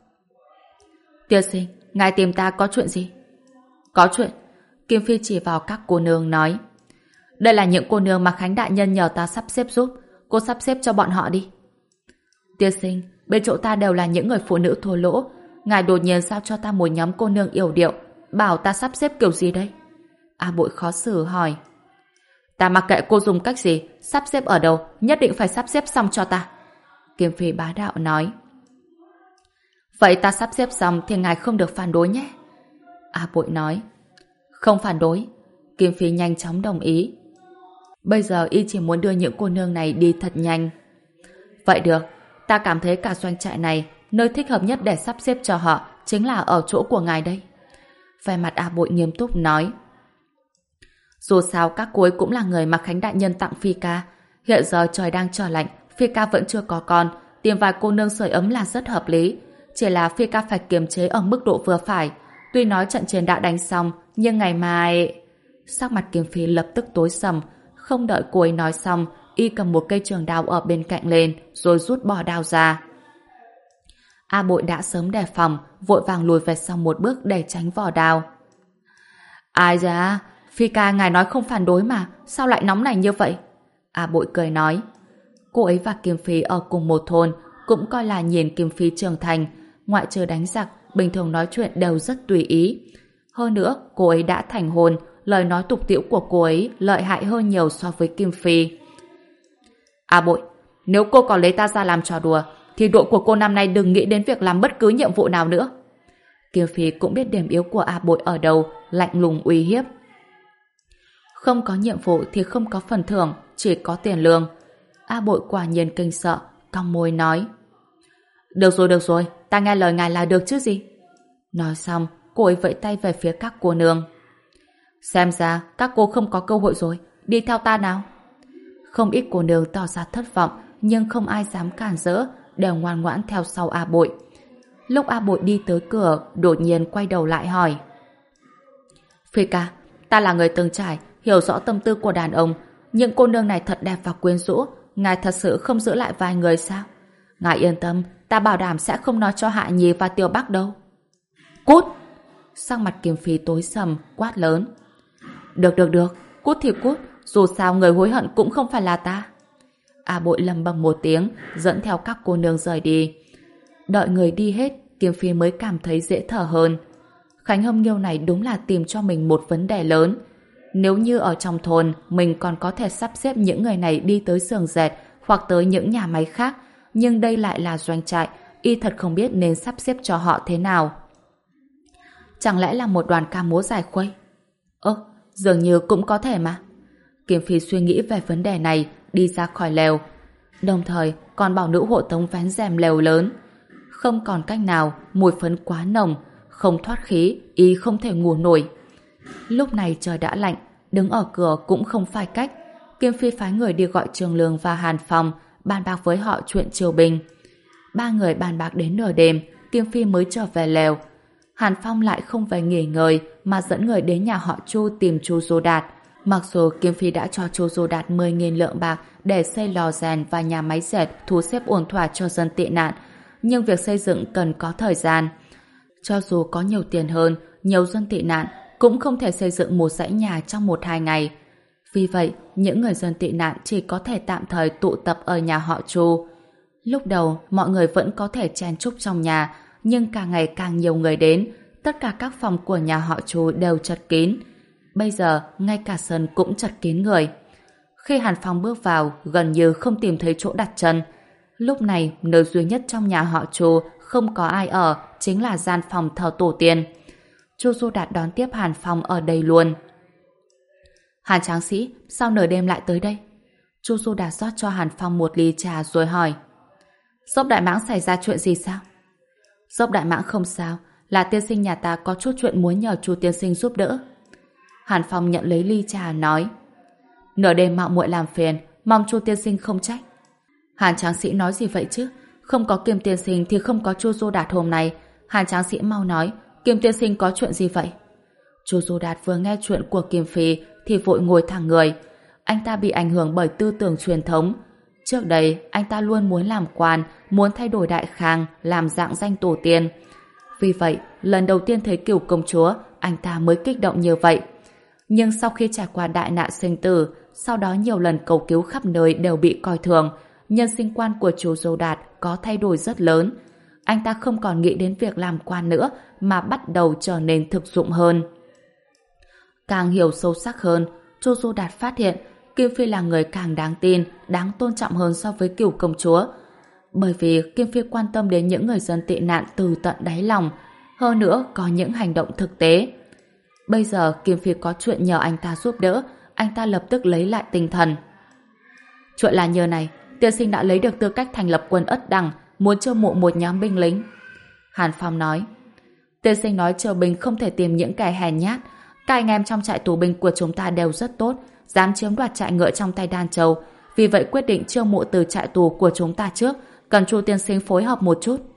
Tiên sinh, ngài tìm ta có chuyện gì? Có chuyện. Kim Phi chỉ vào các cô nương nói. Đây là những cô nương mà Khánh đại nhân nhờ ta sắp xếp giúp. Cô sắp xếp cho bọn họ đi. Tiên sinh, bên chỗ ta đều là những người phụ nữ thua lỗ. Ngài đột nhiên sao cho ta một nhóm cô nương yểu điệu, bảo ta sắp xếp kiểu gì đây? A Bội khó xử hỏi. Ta mặc kệ cô dùng cách gì, sắp xếp ở đâu, nhất định phải sắp xếp xong cho ta. Kim Phi bá đạo nói. Vậy ta sắp xếp xong thì ngài không được phản đối nhé. A Bội nói. Không phản đối. Kim Phi nhanh chóng đồng ý. Bây giờ y chỉ muốn đưa những cô nương này đi thật nhanh. Vậy được, ta cảm thấy cả doanh trại này, nơi thích hợp nhất để sắp xếp cho họ chính là ở chỗ của ngài đây. Vẻ mặt A Bội nghiêm túc nói. Dù sao các cô ấy cũng là người mà Khánh đại nhân tặng Phi ca. Hiện giờ trời đang trở lạnh, Phi ca vẫn chưa có con, tìm vài cô nương sưởi ấm là rất hợp lý. Chỉ là Phi ca phải kiềm chế ở mức độ vừa phải. Tuy nói trận chiến đã đánh xong, nhưng ngày mai... Sắc mặt Kim Phi lập tức tối sầm. Không đợi cô ấy nói xong, y cầm một cây trường đao ở bên cạnh lên, rồi rút bỏ đao ra. A Bội đã sớm đề phòng, vội vàng lùi về sau một bước để tránh vỏ đao. Ai da, Phi ca ngài nói không phản đối mà, sao lại nóng này như vậy? A Bội cười nói. Cô ấy và Kim Phi ở cùng một thôn, cũng coi là nhìn Kim Phi trưởng thành, ngoại trừ đánh giặc, bình thường nói chuyện đều rất tùy ý. Hơn nữa, cô ấy đã thành hôn, lời nói tục tĩu của cô ấy lợi hại hơn nhiều so với Kim Phi. A Bội, nếu cô còn lấy ta ra làm trò đùa, thì đội của cô năm nay đừng nghĩ đến việc làm bất cứ nhiệm vụ nào nữa. Kim Phi cũng biết điểm yếu của A Bội ở đâu, lạnh lùng uy hiếp. Không có nhiệm vụ thì không có phần thưởng, chỉ có tiền lương. A Bội quả nhiên kinh sợ, cong môi nói. Được rồi, được rồi, ta nghe lời ngài là được chứ gì. Nói xong, cô ấy vẫy tay về phía các cô nương. Xem ra các cô không có cơ hội rồi, đi theo ta nào. Không ít cô nương tỏ ra thất vọng, nhưng không ai dám cản rỡ, đều ngoan ngoãn theo sau A Bội. Lúc A Bội đi tới cửa, đột nhiên quay đầu lại hỏi. Phi ca, ta là người từng trải, hiểu rõ tâm tư của đàn ông. Những cô nương này thật đẹp và quyến rũ, ngài thật sự không giữ lại vài người sao? Ngài yên tâm, ta bảo đảm sẽ không nói cho Hạ Nhi và Tiêu Bắc đâu. Cút! Sắc mặt Kim Phi tối sầm, quát lớn. Được được được, cút thì cút, dù sao người hối hận cũng không phải là ta. A Bội lầm bầm một tiếng, dẫn theo các cô nương rời đi. Đợi người đi hết, Kim Phi mới cảm thấy dễ thở hơn. Khánh Hâm Nghiêu này đúng là tìm cho mình một vấn đề lớn. Nếu như ở trong thôn, mình còn có thể sắp xếp những người này đi tới xưởng dệt hoặc tới những nhà máy khác, nhưng đây lại là doanh trại, y thật không biết nên sắp xếp cho họ thế nào. Chẳng lẽ là một đoàn ca múa giải khuây? Ơ, dường như cũng có thể mà. Kim Phi suy nghĩ về vấn đề này, đi ra khỏi lều. Đồng thời, còn bảo nữ hộ tống vén rèm lều lớn. Không còn cách nào, mùi phấn quá nồng, không thoát khí, y không thể ngủ nổi. Lúc này trời đã lạnh, đứng ở cửa cũng không phải cách. Kim Phi phái người đi gọi Trường Lương và Hàn Phong, bàn bạc với họ chuyện triều bình. Ba người bàn bạc đến nửa đêm, Kim Phi mới trở về lều. Hàn Phong lại không về nghỉ ngơi mà dẫn người đến nhà họ Chu tìm Chu Du Đạt. Mặc dù Kim Phi đã cho Chu Du Đạt mười nghìn lượng bạc để xây lò rèn và nhà máy dệt thu xếp ổn thỏa cho dân tị nạn, nhưng việc xây dựng cần có thời gian. Cho dù có nhiều tiền hơn, nhiều dân tị nạn cũng không thể xây dựng một dãy nhà trong một hai ngày. Vì vậy, những người dân tị nạn chỉ có thể tạm thời tụ tập ở nhà họ Chu. Lúc đầu, mọi người vẫn có thể chen chúc trong nhà, nhưng càng ngày càng nhiều người đến, tất cả các phòng của nhà họ Chu đều chật kín. Bây giờ, ngay cả sân cũng chật kín người. Khi Hàn Phong bước vào, gần như không tìm thấy chỗ đặt chân. Lúc này, nơi duy nhất trong nhà họ Chu không có ai ở, chính là gian phòng thờ tổ tiên. Chu Du Đạt đón tiếp Hàn Phong ở đây luôn. Hàn tráng sĩ, sao nửa đêm lại tới đây? Chu Du Đạt rót cho Hàn Phong một ly trà rồi hỏi. Dốc Đại Mãng xảy ra chuyện gì sao? Dốc Đại Mãng không sao, là tiên sinh nhà ta có chút chuyện muốn nhờ Chu tiên sinh giúp đỡ. Hàn Phong nhận lấy ly trà nói. Nửa đêm mạo muội làm phiền, mong Chu tiên sinh không trách. Hàn tráng sĩ nói gì vậy chứ? Không có Kim tiên sinh thì không có Chu Du Đạt hôm nay. Hàn tráng sĩ mau nói, Kim tiên sinh có chuyện gì vậy? Chu Du Đạt vừa nghe chuyện của Kim Phi thì vội ngồi thẳng người. Anh ta bị ảnh hưởng bởi tư tưởng truyền thống. Trước đây, anh ta luôn muốn làm quan, muốn thay đổi đại khang, làm dạng danh tổ tiên. Vì vậy, lần đầu tiên thấy Cửu công chúa, anh ta mới kích động như vậy. Nhưng sau khi trải qua đại nạn sinh tử, sau đó nhiều lần cầu cứu khắp nơi đều bị coi thường, nhân sinh quan của Chu Du Đạt có thay đổi rất lớn. Anh ta không còn nghĩ đến việc làm quan nữa, mà bắt đầu trở nên thực dụng hơn. Càng hiểu sâu sắc hơn, Chu Du Đạt phát hiện Kim Phi là người càng đáng tin, đáng tôn trọng hơn so với Cửu công chúa. Bởi vì Kim Phi quan tâm đến những người dân tị nạn từ tận đáy lòng, hơn nữa có những hành động thực tế. Bây giờ Kim Phi có chuyện nhờ anh ta giúp đỡ, anh ta lập tức lấy lại tinh thần. Chuyện là nhờ này, tiên sinh đã lấy được tư cách thành lập quân Ất Đằng, muốn chiêu mộ một nhóm binh lính. Hàn Phong nói. Tiên sinh nói chờ binh không thể tìm những kẻ hèn nhát. Các anh em trong trại tù binh của chúng ta đều rất tốt, dám chiếm đoạt trại ngựa trong tay Đan Châu. Vì vậy quyết định chiêu mộ từ trại tù của chúng ta trước, cần Chu tiên sinh phối hợp một chút.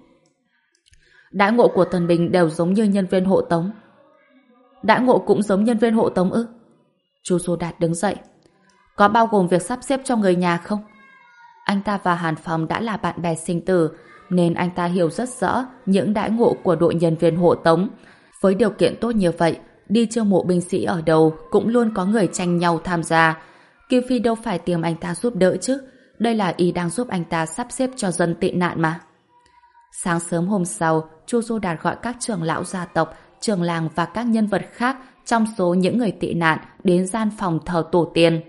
Đãi ngộ của tân binh đều giống như nhân viên hộ tống. Đãi ngộ cũng giống nhân viên hộ tống ư? Chu Du Đạt đứng dậy. Có bao gồm việc sắp xếp cho người nhà không? Anh ta và Hàn Phong đã là bạn bè sinh tử, nên anh ta hiểu rất rõ những đãi ngộ của đội nhân viên hộ tống. Với điều kiện tốt như vậy, đi chiêu mộ binh sĩ ở đâu cũng luôn có người tranh nhau tham gia. Kim Phi đâu phải tìm anh ta giúp đỡ chứ. Đây là ý đang giúp anh ta sắp xếp cho dân tị nạn mà. Sáng sớm hôm sau, Chu Du Đạt gọi các trưởng lão gia tộc, trưởng làng và các nhân vật khác trong số những người tị nạn đến gian phòng thờ tổ tiên.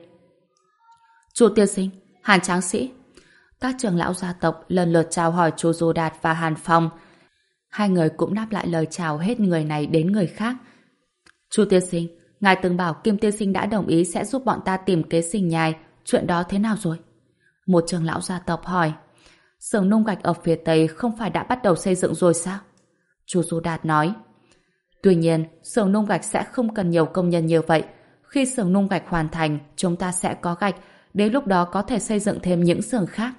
Chu tiên sinh, Hàn tráng sĩ. Các trưởng lão gia tộc lần lượt chào hỏi Chu Du Đạt và Hàn Phong. Hai người cũng đáp lại lời chào hết người này đến người khác. Chu tiên sinh, ngài từng bảo Kim tiên sinh đã đồng ý sẽ giúp bọn ta tìm kế sinh nhai. Chuyện đó thế nào rồi? Một trưởng lão gia tộc hỏi. Xưởng nung gạch ở phía Tây không phải đã bắt đầu xây dựng rồi sao? Chu Du Đạt nói. Tuy nhiên, xưởng nung gạch sẽ không cần nhiều công nhân như vậy. Khi xưởng nung gạch hoàn thành, chúng ta sẽ có gạch. Đến lúc đó có thể xây dựng thêm những xưởng khác.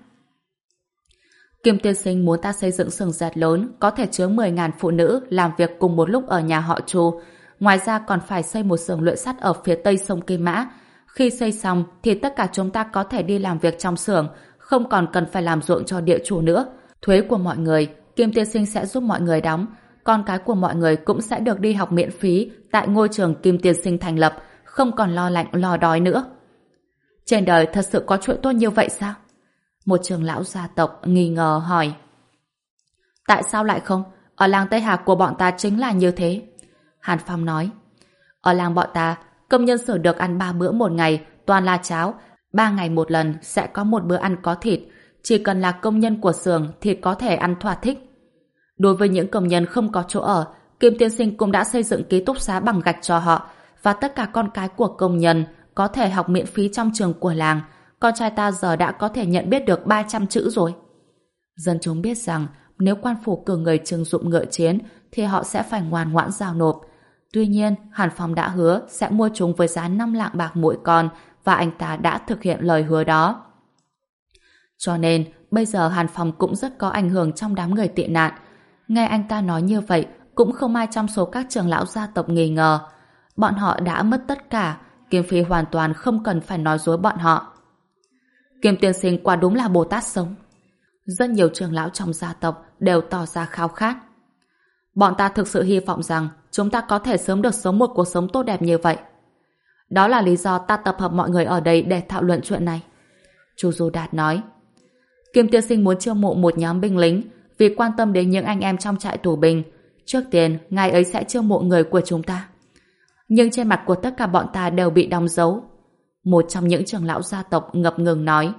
Kim tiên sinh muốn ta xây dựng xưởng dệt lớn có thể chứa mười nghìn phụ nữ làm việc cùng một lúc ở nhà họ Chu. Ngoài ra còn phải xây một xưởng luyện sắt ở phía tây sông Kim Mã. Khi xây xong thì tất cả chúng ta có thể đi làm việc trong xưởng, không còn cần phải làm ruộng cho địa chủ nữa. Thuế của mọi người, Kim tiên sinh sẽ giúp mọi người đóng. Con cái của mọi người cũng sẽ được đi học miễn phí tại ngôi trường Kim tiên sinh thành lập, không còn lo lạnh lo đói nữa. Trên đời thật sự có chuyện tốt như vậy sao? Một trưởng lão gia tộc nghi ngờ hỏi. Tại sao lại không? Ở làng Tây Hạc của bọn ta chính là như thế. Hàn Phong nói. Ở làng bọn ta, công nhân xưởng được ăn ba bữa một ngày, toàn là cháo. Ba ngày một lần sẽ có một bữa ăn có thịt. Chỉ cần là công nhân của xưởng thì có thể ăn thỏa thích. Đối với những công nhân không có chỗ ở, Kim tiên sinh cũng đã xây dựng ký túc xá bằng gạch cho họ, và tất cả con cái của công nhân có thể học miễn phí trong trường của làng. Con trai ta giờ đã có thể nhận biết được ba trăm chữ rồi. Dân chúng biết rằng nếu quan phủ cử người trưng dụng ngựa chiến thì họ sẽ phải ngoan ngoãn giao nộp. Tuy nhiên, Hàn Phong đã hứa sẽ mua chúng với giá năm lạng bạc mỗi con, và anh ta đã thực hiện lời hứa đó. Cho nên, bây giờ Hàn Phong cũng rất có ảnh hưởng trong đám người tị nạn. Nghe anh ta nói như vậy, cũng không ai trong số các trưởng lão gia tộc nghi ngờ. Bọn họ đã mất tất cả, Kim Phi hoàn toàn không cần phải nói dối bọn họ. Kim tiên sinh quả đúng là Bồ Tát sống. Rất nhiều trưởng lão trong gia tộc đều tỏ ra khao khát. Bọn ta thực sự hy vọng rằng chúng ta có thể sớm được sống một cuộc sống tốt đẹp như vậy. Đó là lý do ta tập hợp mọi người ở đây để thảo luận chuyện này. Chu Du Đạt nói. Kim tiên sinh muốn chiêu mộ một nhóm binh lính vì quan tâm đến những anh em trong trại tù binh. Trước tiên, ngài ấy sẽ chiêu mộ người của chúng ta. Nhưng trên mặt của tất cả bọn ta đều bị đóng dấu. Một trong những trưởng lão gia tộc ngập ngừng nói.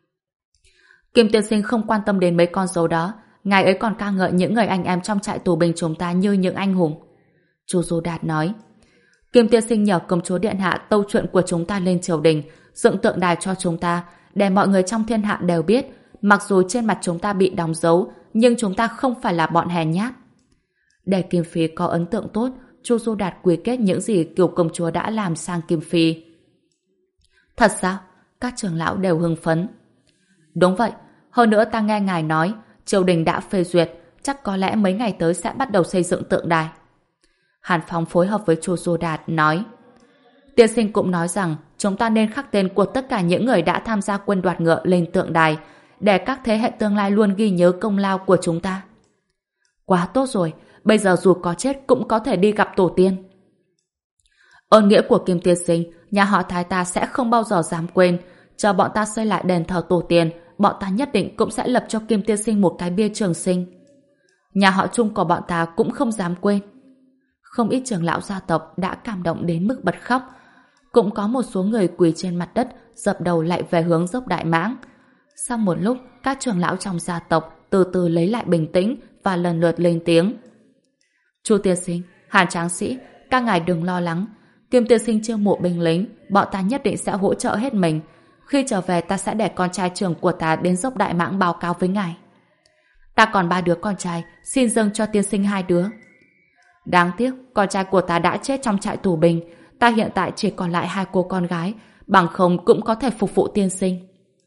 Kim tiên sinh không quan tâm đến mấy con dấu đó. Ngài ấy còn ca ngợi những người anh em trong trại tù binh chúng ta như những anh hùng. Chu Du Đạt nói. Kim tiên sinh nhờ công chúa điện hạ tâu chuyện của chúng ta lên triều đình, dựng tượng đài cho chúng ta, để mọi người trong thiên hạ đều biết, mặc dù trên mặt chúng ta bị đóng dấu, nhưng chúng ta không phải là bọn hèn nhát. Để Kim Phi có ấn tượng tốt, Chu Du Đạt quy kết những gì Kiều công chúa đã làm sang Kim Phi. Thật sao? Các trưởng lão đều hưng phấn. Đúng vậy, hơn nữa ta nghe ngài nói, triều đình đã phê duyệt, chắc có lẽ mấy ngày tới sẽ bắt đầu xây dựng tượng đài. Hàn Phong phối hợp với Chu Du Đạt nói. Tiên sinh cũng nói rằng chúng ta nên khắc tên của tất cả những người đã tham gia quân đoạt ngựa lên tượng đài, để các thế hệ tương lai luôn ghi nhớ công lao của chúng ta. Quá tốt rồi, bây giờ dù có chết cũng có thể đi gặp tổ tiên. Ơn nghĩa của Kim tiên sinh, nhà họ Thái ta sẽ không bao giờ dám quên. Chờ bọn ta xây lại đền thờ tổ tiên, bọn ta nhất định cũng sẽ lập cho Kim tiên sinh một cái bia trường sinh. Nhà họ Trung của bọn ta cũng không dám quên. Không ít trưởng lão gia tộc đã cảm động đến mức bật khóc. Cũng có một số người quỳ trên mặt đất, dập đầu lại về hướng dốc Đại Mãng. Sau một lúc, các trưởng lão trong gia tộc từ từ lấy lại bình tĩnh và lần lượt lên tiếng. Chu tiên sinh, Hàn tráng sĩ, các ngài đừng lo lắng. Kim tiên sinh chiêu mộ binh lính, bọn ta nhất định sẽ hỗ trợ hết mình. Khi trở về ta sẽ để con trai trưởng của ta đến dốc Đại Mãng báo cáo với ngài. Ta còn ba đứa con trai, xin dâng cho tiên sinh hai đứa. Đáng tiếc, con trai của ta đã chết trong trại tù binh. Ta hiện tại chỉ còn lại hai cô con gái, bằng không cũng có thể phục vụ tiên sinh.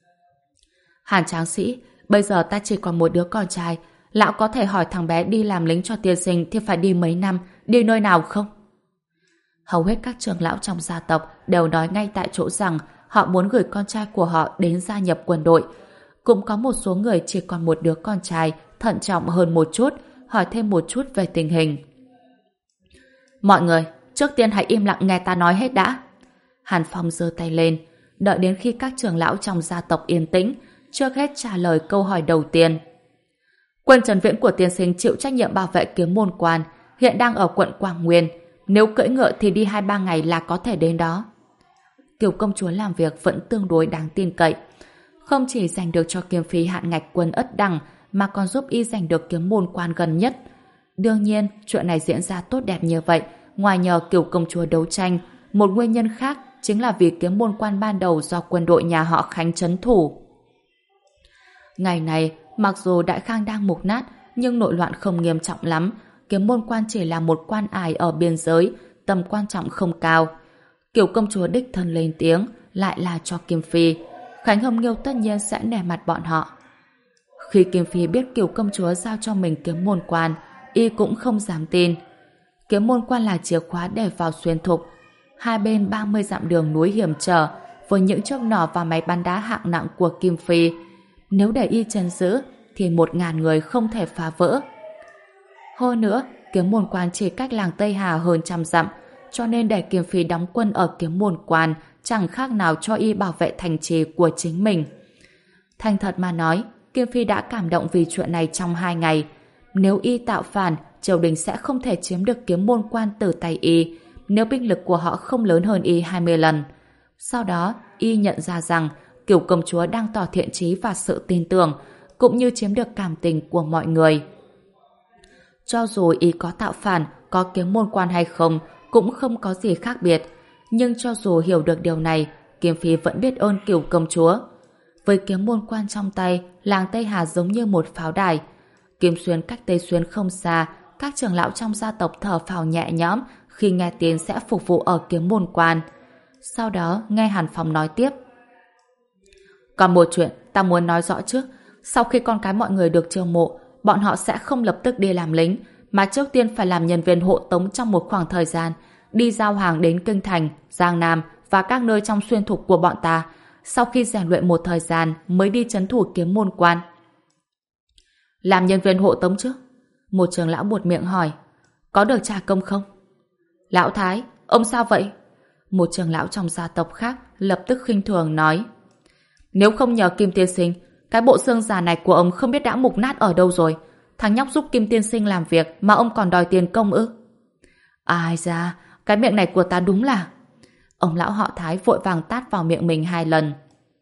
Hàn tráng sĩ, bây giờ ta chỉ còn một đứa con trai. Lão có thể hỏi thằng bé đi làm lính cho tiên sinh thì phải đi mấy năm, đi nơi nào không? Hầu hết các trưởng lão trong gia tộc đều nói ngay tại chỗ rằng họ muốn gửi con trai của họ đến gia nhập quân đội. Cũng có một số người chỉ còn một đứa con trai, thận trọng hơn một chút, hỏi thêm một chút về tình hình. Mọi người, trước tiên hãy im lặng nghe ta nói hết đã. Hàn Phong giơ tay lên, đợi đến khi các trưởng lão trong gia tộc yên tĩnh, trước hết trả lời câu hỏi đầu tiên. Quân Trần Viễn của tiên sinh chịu trách nhiệm bảo vệ Kiếm Môn Quan, hiện đang ở quận Quảng Nguyên. Nếu cưỡi ngựa thì đi hai ba ngày là có thể đến đó. Kiều công chúa làm việc vẫn tương đối đáng tin cậy. Không chỉ giành được cho Kiếm Phi hạn ngạch quân Ất Đằng, mà còn giúp y giành được Kiếm Môn Quan gần nhất. Đương nhiên, chuyện này diễn ra tốt đẹp như vậy, ngoài nhờ Kiều công chúa đấu tranh, một nguyên nhân khác chính là vì Kiếm Môn Quan ban đầu do quân đội nhà họ Khánh trấn thủ. Ngày này, mặc dù Đại Khang đang mục nát, nhưng nội loạn không nghiêm trọng lắm. Kiếm Môn Quan chỉ là một quan ải ở biên giới, tầm quan trọng không cao. Kiều công chúa đích thân lên tiếng, lại là cho Kim Phi. Khánh Hồng Nghiêu tất nhiên sẽ nể mặt bọn họ. Khi Kim Phi biết Kiều công chúa giao cho mình Kiếm Môn Quan, y cũng không dám tin. Kiếm Môn Quan là chìa khóa để vào xuyên thục. Hai bên ba mươi dặm đường núi hiểm trở, với những chiếc nỏ và máy bắn đá hạng nặng của Kim Phi. Nếu để y trấn giữ, thì một ngàn người không thể phá vỡ. Hơn nữa, Kiếm Môn Quan chỉ cách làng Tây Hà hơn trăm dặm, cho nên để Kim Phi đóng quân ở Kiếm Môn Quan chẳng khác nào cho y bảo vệ thành trì của chính mình. Thành thật mà nói, Kim Phi đã cảm động vì chuyện này trong hai ngày. Nếu y tạo phản, triều đình sẽ không thể chiếm được Kiếm Môn Quan từ tay y, nếu binh lực của họ không lớn hơn y hai mươi lần. Sau đó, y nhận ra rằng Kiều công chúa đang tỏ thiện chí và sự tin tưởng, cũng như chiếm được cảm tình của mọi người. Cho dù y có tạo phản, có Kiếm Môn Quan hay không, cũng không có gì khác biệt. Nhưng cho dù hiểu được điều này, Kim Phi vẫn biết ơn Kiều công chúa. Với Kiếm Môn Quan trong tay, làng Tây Hà giống như một pháo đài. Kim Xuyên cách Tây Xuyên không xa, các trưởng lão trong gia tộc thở phào nhẹ nhõm khi nghe tin sẽ phục vụ ở Kiếm Môn Quan. Sau đó nghe Hàn Phong nói tiếp. Còn một chuyện ta muốn nói rõ trước. Sau khi con cái mọi người được chiêu mộ, bọn họ sẽ không lập tức đi làm lính, mà trước tiên phải làm nhân viên hộ tống trong một khoảng thời gian, đi giao hàng đến Kinh Thành, Giang Nam, và các nơi trong xuyên thục của bọn ta, sau khi rèn luyện một thời gian mới đi trấn thủ kiếm môn quan. Làm nhân viên hộ tống chứ? Một trưởng lão buột miệng hỏi. Có được trả công không? Lão Thái, ông sao vậy? Một trưởng lão trong gia tộc khác lập tức khinh thường nói. Nếu không nhờ Kim Tiên Sinh, cái bộ xương già này của ông không biết đã mục nát ở đâu rồi. Thằng nhóc giúp Kim Tiên Sinh làm việc mà ông còn đòi tiền công ư? Ai da, cái miệng này của ta đúng là... Ông lão họ Thái vội vàng tát vào miệng mình hai lần.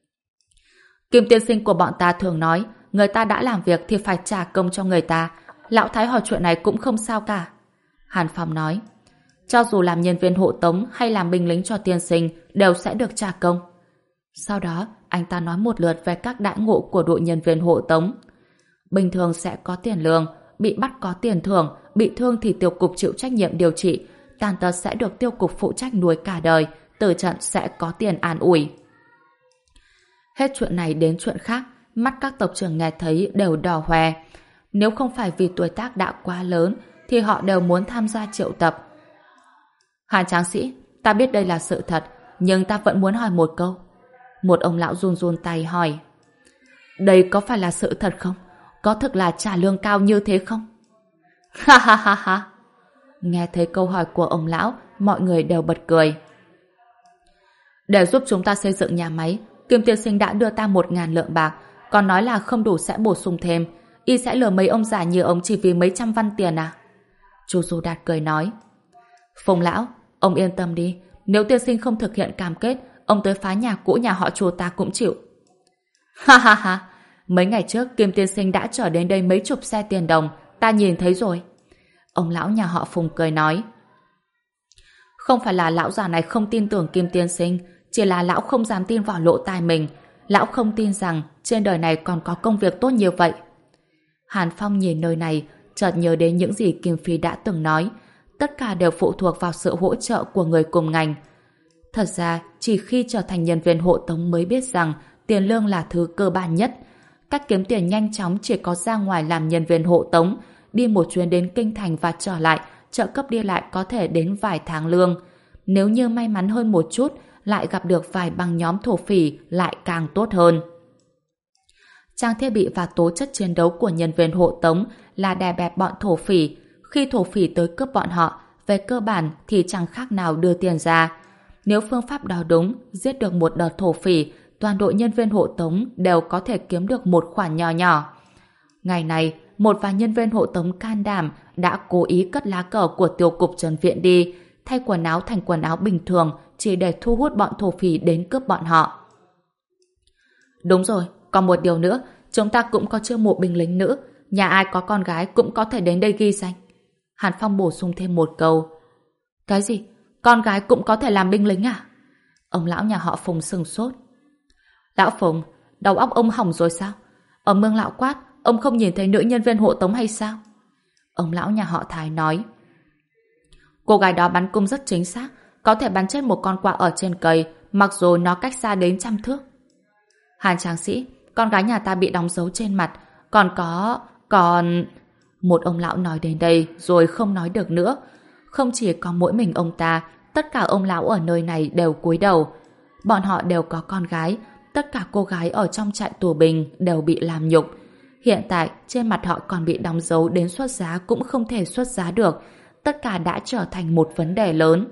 Kim Tiên Sinh của bọn ta thường nói, người ta đã làm việc thì phải trả công cho người ta. Lão Thái hỏi chuyện này cũng không sao cả. Hàn Phong nói, cho dù làm nhân viên hộ tống hay làm binh lính cho tiên sinh đều sẽ được trả công. Sau đó, anh ta nói một lượt về các đãi ngộ của đội nhân viên hộ tống. Bình thường sẽ có tiền lương, bị bắt có tiền thưởng, bị thương thì tiêu cục chịu trách nhiệm điều trị, tàn tật sẽ được tiêu cục phụ trách nuôi cả đời, tử trận sẽ có tiền an ủi. Hết chuyện này đến chuyện khác, mắt các tộc trưởng nghe thấy đều đỏ hoe. Nếu không phải vì tuổi tác đã quá lớn, thì họ đều muốn tham gia triệu tập. Hàn tráng sĩ, ta biết đây là sự thật, nhưng ta vẫn muốn hỏi một câu. Một ông lão run run tay hỏi. Đây có phải là sự thật không? Có thực là trả lương cao như thế không? Ha ha ha ha. Nghe thấy câu hỏi của ông lão, mọi người đều bật cười. Để giúp chúng ta xây dựng nhà máy, Kim Tiên Sinh đã đưa ta một ngàn lượng bạc, còn nói là không đủ sẽ bổ sung thêm. Y sẽ lừa mấy ông già như ông chỉ vì mấy trăm văn tiền à? Chu Du Đạt cười nói. Phùng lão, ông yên tâm đi, nếu tiên sinh không thực hiện cam kết, ông tới phá nhà cũ nhà họ Chu ta cũng chịu. Ha ha ha, mấy ngày trước Kim Tiên Sinh đã chở đến đây mấy chục xe tiền đồng, ta nhìn thấy rồi. Ông lão nhà họ Phùng cười nói. Không phải là lão già này không tin tưởng Kim Tiên Sinh, chỉ là lão không dám tin vào lỗ tai mình. Lão không tin rằng trên đời này còn có công việc tốt như vậy. Hàn Phong nhìn nơi này, chợt nhớ đến những gì Kim Phi đã từng nói. Tất cả đều phụ thuộc vào sự hỗ trợ của người cùng ngành. Thật ra, chỉ khi trở thành nhân viên hộ tống mới biết rằng tiền lương là thứ cơ bản nhất. Cách kiếm tiền nhanh chóng chỉ có ra ngoài làm nhân viên hộ tống, đi một chuyến đến Kinh Thành và trở lại, trợ cấp đi lại có thể đến vài tháng lương. Nếu như may mắn hơn một chút, lại gặp được vài băng nhóm thổ phỉ lại càng tốt hơn. Trang thiết bị và tố chất chiến đấu của nhân viên hộ tống là đè bẹp bọn thổ phỉ. Khi thổ phỉ tới cướp bọn họ, về cơ bản thì chẳng khác nào đưa tiền ra. Nếu phương pháp đó đúng, giết được một đợt thổ phỉ, toàn đội nhân viên hộ tống đều có thể kiếm được một khoản nhỏ nhỏ. Ngày này, một vài nhân viên hộ tống can đảm đã cố ý cất lá cờ của tiêu cục Trần Viện đi, thay quần áo thành quần áo bình thường chỉ để thu hút bọn thổ phỉ đến cướp bọn họ. Đúng rồi, còn một điều nữa, chúng ta cũng có chiêu mộ binh lính nữ, nhà ai có con gái cũng có thể đến đây ghi danh. Hàn Phong bổ sung thêm một câu. Cái gì? Con gái cũng có thể làm binh lính à? Ông lão nhà họ Phùng sừng sốt. Lão Phùng, đầu óc ông hỏng rồi sao? Ở Mương Lão Quát, ông không nhìn thấy nữ nhân viên hộ tống hay sao? Ông lão nhà họ Thái nói. Cô gái đó bắn cung rất chính xác, có thể bắn chết một con quạ ở trên cây, mặc dù nó cách xa đến trăm thước. Hàn tráng sĩ, con gái nhà ta bị đóng dấu trên mặt, còn có... còn... Một ông lão nói đến đây rồi không nói được nữa. Không chỉ có mỗi mình ông ta, tất cả ông lão ở nơi này đều cúi đầu. Bọn họ đều có con gái, tất cả cô gái ở trong trại tù binh đều bị làm nhục. Hiện tại, trên mặt họ còn bị đóng dấu đến xuất giá cũng không thể xuất giá được. Tất cả đã trở thành một vấn đề lớn.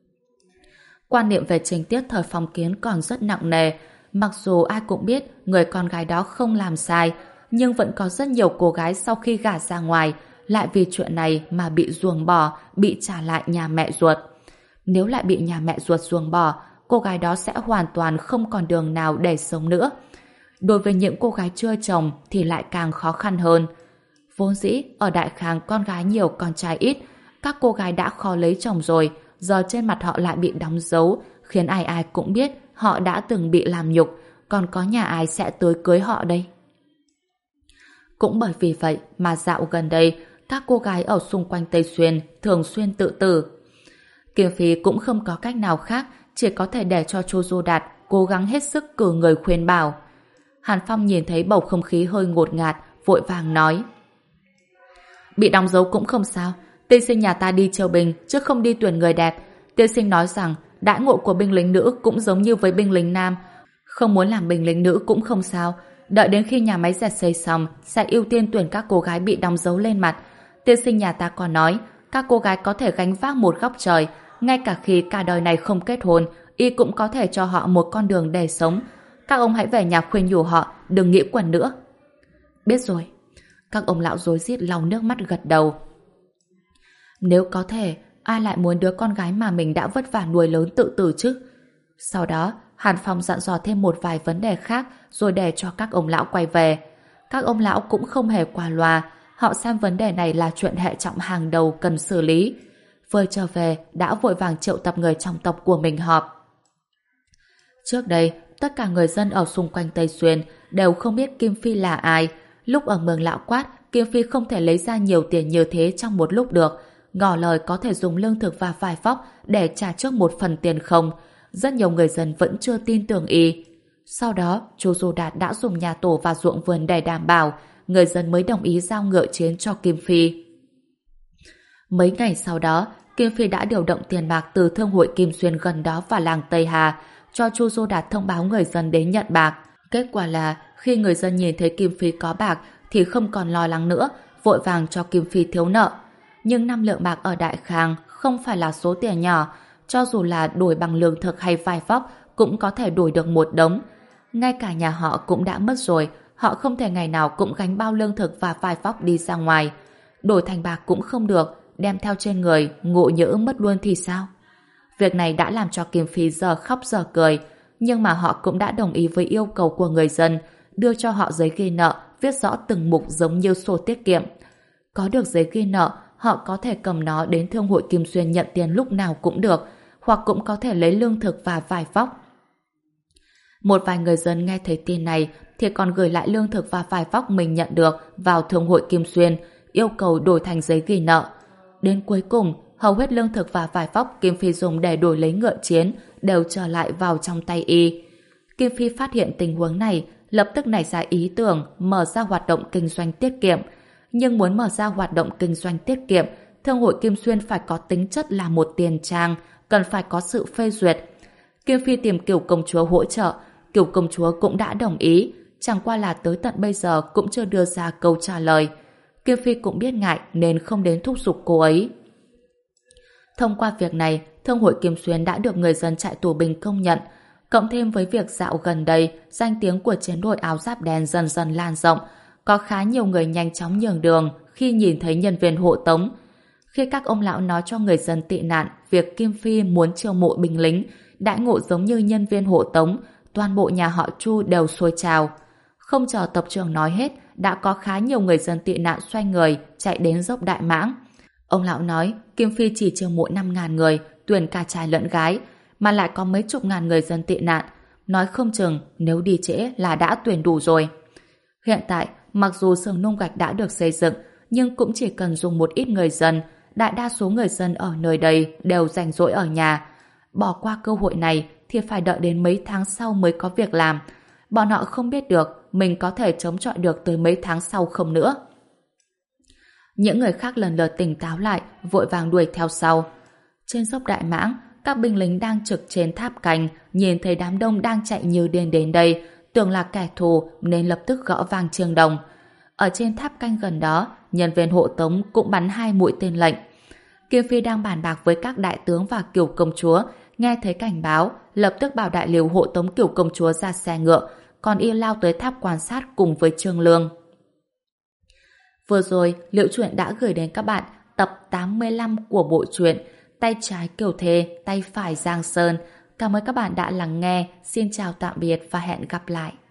Quan niệm về情tiết thời phong kiến còn rất nặng nề. Mặc dù ai cũng biết người con gái đó không làm sai, nhưng vẫn có rất nhiều cô gái sau khi gả ra ngoài lại vì chuyện này mà bị ruồng bỏ, bị trả lại nhà mẹ ruột. Nếu lại bị nhà mẹ ruột ruồng bỏ, cô gái đó sẽ hoàn toàn không còn đường nào để sống nữa. Đối với những cô gái chưa chồng thì lại càng khó khăn hơn. Vốn dĩ, ở Đại Khang con gái nhiều con trai ít, các cô gái đã khó lấy chồng rồi, giờ trên mặt họ lại bị đóng dấu, khiến ai ai cũng biết họ đã từng bị làm nhục, còn có nhà ai sẽ tới cưới họ đây. Cũng bởi vì vậy mà dạo gần đây, các cô gái ở xung quanh Tây Xuyên thường xuyên tự tử. Kiều Phi cũng không có cách nào khác, chỉ có thể để cho Chu Du Đạt cố gắng hết sức cử người khuyên bảo. Hàn Phong nhìn thấy bầu không khí hơi ngột ngạt, vội vàng nói. Bị đóng dấu cũng không sao, tiên sinh nhà ta đi triều bình chứ không đi tuyển người đẹp. Tiên sinh nói rằng đãi ngộ của binh lính nữ cũng giống như với binh lính nam. Không muốn làm binh lính nữ cũng không sao. Đợi đến khi nhà máy dệt xây xong, sẽ ưu tiên tuyển các cô gái bị đóng dấu lên mặt. Tiên sinh nhà ta còn nói, các cô gái có thể gánh vác một góc trời, ngay cả khi cả đời này không kết hôn, y cũng có thể cho họ một con đường để sống. Các ông hãy về nhà khuyên nhủ họ, đừng nghĩ quẩn nữa. Biết rồi. Các ông lão rối rít lau nước mắt gật đầu. Nếu có thể, ai lại muốn đứa con gái mà mình đã vất vả nuôi lớn tự tử chứ? Sau đó, Hàn Phong dặn dò thêm một vài vấn đề khác rồi để cho các ông lão quay về. Các ông lão cũng không hề qua loa, họ xem vấn đề này là chuyện hệ trọng hàng đầu cần xử lý. Vừa trở về, đã vội vàng triệu tập người trong tộc của mình họp. Trước đây, tất cả người dân ở xung quanh Tây Xuyên đều không biết Kim Phi là ai. Lúc ở Mường Lão Quát, Kim Phi không thể lấy ra nhiều tiền như thế trong một lúc được. Ngỏ lời có thể dùng lương thực và vải vóc để trả trước một phần tiền không. Rất nhiều người dân vẫn chưa tin tưởng y. Sau đó, chú Du Đạt đã dùng nhà tổ và ruộng vườn để đảm bảo, người dân mới đồng ý giao ngựa chiến cho Kim Phi. Mấy ngày sau đó, Kim Phi đã điều động tiền bạc từ thương hội Kim Xuyên gần đó và làng Tây Hà, cho Chu Du Đạt thông báo người dân đến nhận bạc. Kết quả là, khi người dân nhìn thấy Kim Phi có bạc thì không còn lo lắng nữa, vội vàng cho Kim Phi thiếu nợ. Nhưng năm lượng bạc ở Đại Khang không phải là số tiền nhỏ, cho dù là đổi bằng lương thực hay vải vóc cũng có thể đổi được một đống. Ngay cả nhà họ cũng đã mất rồi, họ không thể ngày nào cũng gánh bao lương thực và vải vóc đi ra ngoài. Đổi thành bạc cũng không được, đem theo trên người, ngộ nhỡ mất luôn thì sao? Việc này đã làm cho Kim Phi giờ khóc giờ cười, nhưng mà họ cũng đã đồng ý với yêu cầu của người dân, đưa cho họ giấy ghi nợ, viết rõ từng mục giống như sổ tiết kiệm. Có được giấy ghi nợ, họ có thể cầm nó đến thương hội Kim Xuyên nhận tiền lúc nào cũng được, hoặc cũng có thể lấy lương thực và vải vóc. Một vài người dân nghe thấy tin này thì còn gửi lại lương thực và vải vóc mình nhận được vào thương hội Kim Xuyên, yêu cầu đổi thành giấy ghi nợ. Đến cuối cùng, hầu hết lương thực và vải vóc Kim Phi dùng để đổi lấy ngựa chiến đều trở lại vào trong tay y. Kim Phi phát hiện tình huống này, lập tức nảy ra ý tưởng mở ra hoạt động kinh doanh tiết kiệm. Nhưng muốn mở ra hoạt động kinh doanh tiết kiệm, thương hội Kim Xuyên phải có tính chất là một tiền trang, cần phải có sự phê duyệt. Kim Phi tìm Kiều công chúa hỗ trợ, Kiều công chúa cũng đã đồng ý, chẳng qua là tới tận bây giờ cũng chưa đưa ra câu trả lời. Kim Phi cũng biết ngại nên không đến thúc giục cô ấy. Thông qua việc này, thương hội Kim Xuyên đã được người dân trại tù binh công nhận, cộng thêm với việc dạo gần đây, danh tiếng của chiến đội áo giáp đen dần dần lan rộng, có khá nhiều người nhanh chóng nhường đường khi nhìn thấy nhân viên hộ tống. Khi các ông lão nói cho người dân tị nạn việc Kim Phi muốn chiêu mộ binh lính, đãi ngộ giống như nhân viên hộ tống, toàn bộ nhà họ Chu đều sôi trào. Không chờ tập trưởng nói hết, đã có khá nhiều người dân tị nạn xoay người, chạy đến dốc Đại Mãng. Ông lão nói, Kim Phi chỉ chiêu mộ năm ngàn người, tuyển cả trai lẫn gái, mà lại có mấy chục ngàn người dân tị nạn. Nói không chừng, nếu đi trễ là đã tuyển đủ rồi. Hiện tại, mặc dù xưởng nung gạch đã được xây dựng, nhưng cũng chỉ cần dùng một ít người dân. Đại đa số người dân ở nơi đây đều rảnh rỗi ở nhà. Bỏ qua cơ hội này thì phải đợi đến mấy tháng sau mới có việc làm. Bọn họ không biết được mình có thể chống chọi được tới mấy tháng sau không nữa. Những người khác lần lượt tỉnh táo lại, vội vàng đuổi theo sau. Trên dốc Đại Mãng, các binh lính đang trực trên tháp canh, nhìn thấy đám đông đang chạy như điên đến đây, tưởng là kẻ thù nên lập tức gõ vang chiêng đồng. Ở trên tháp canh gần đó, nhân viên hộ tống cũng bắn hai mũi tên lệnh. Kim Phi đang bàn bạc với các đại tướng và Kiều công chúa, nghe thấy cảnh báo, lập tức bảo đại liều hộ tống Kiều công chúa ra xe ngựa, còn y lao tới tháp quan sát cùng với Trương Lương. Vừa rồi, Liễu Chuyện đã gửi đến các bạn tập tám mươi lăm của bộ truyện Tay trái Kiều Thê, tay phải Giang Sơn. Cảm ơn các bạn đã lắng nghe. Xin chào tạm biệt và hẹn gặp lại.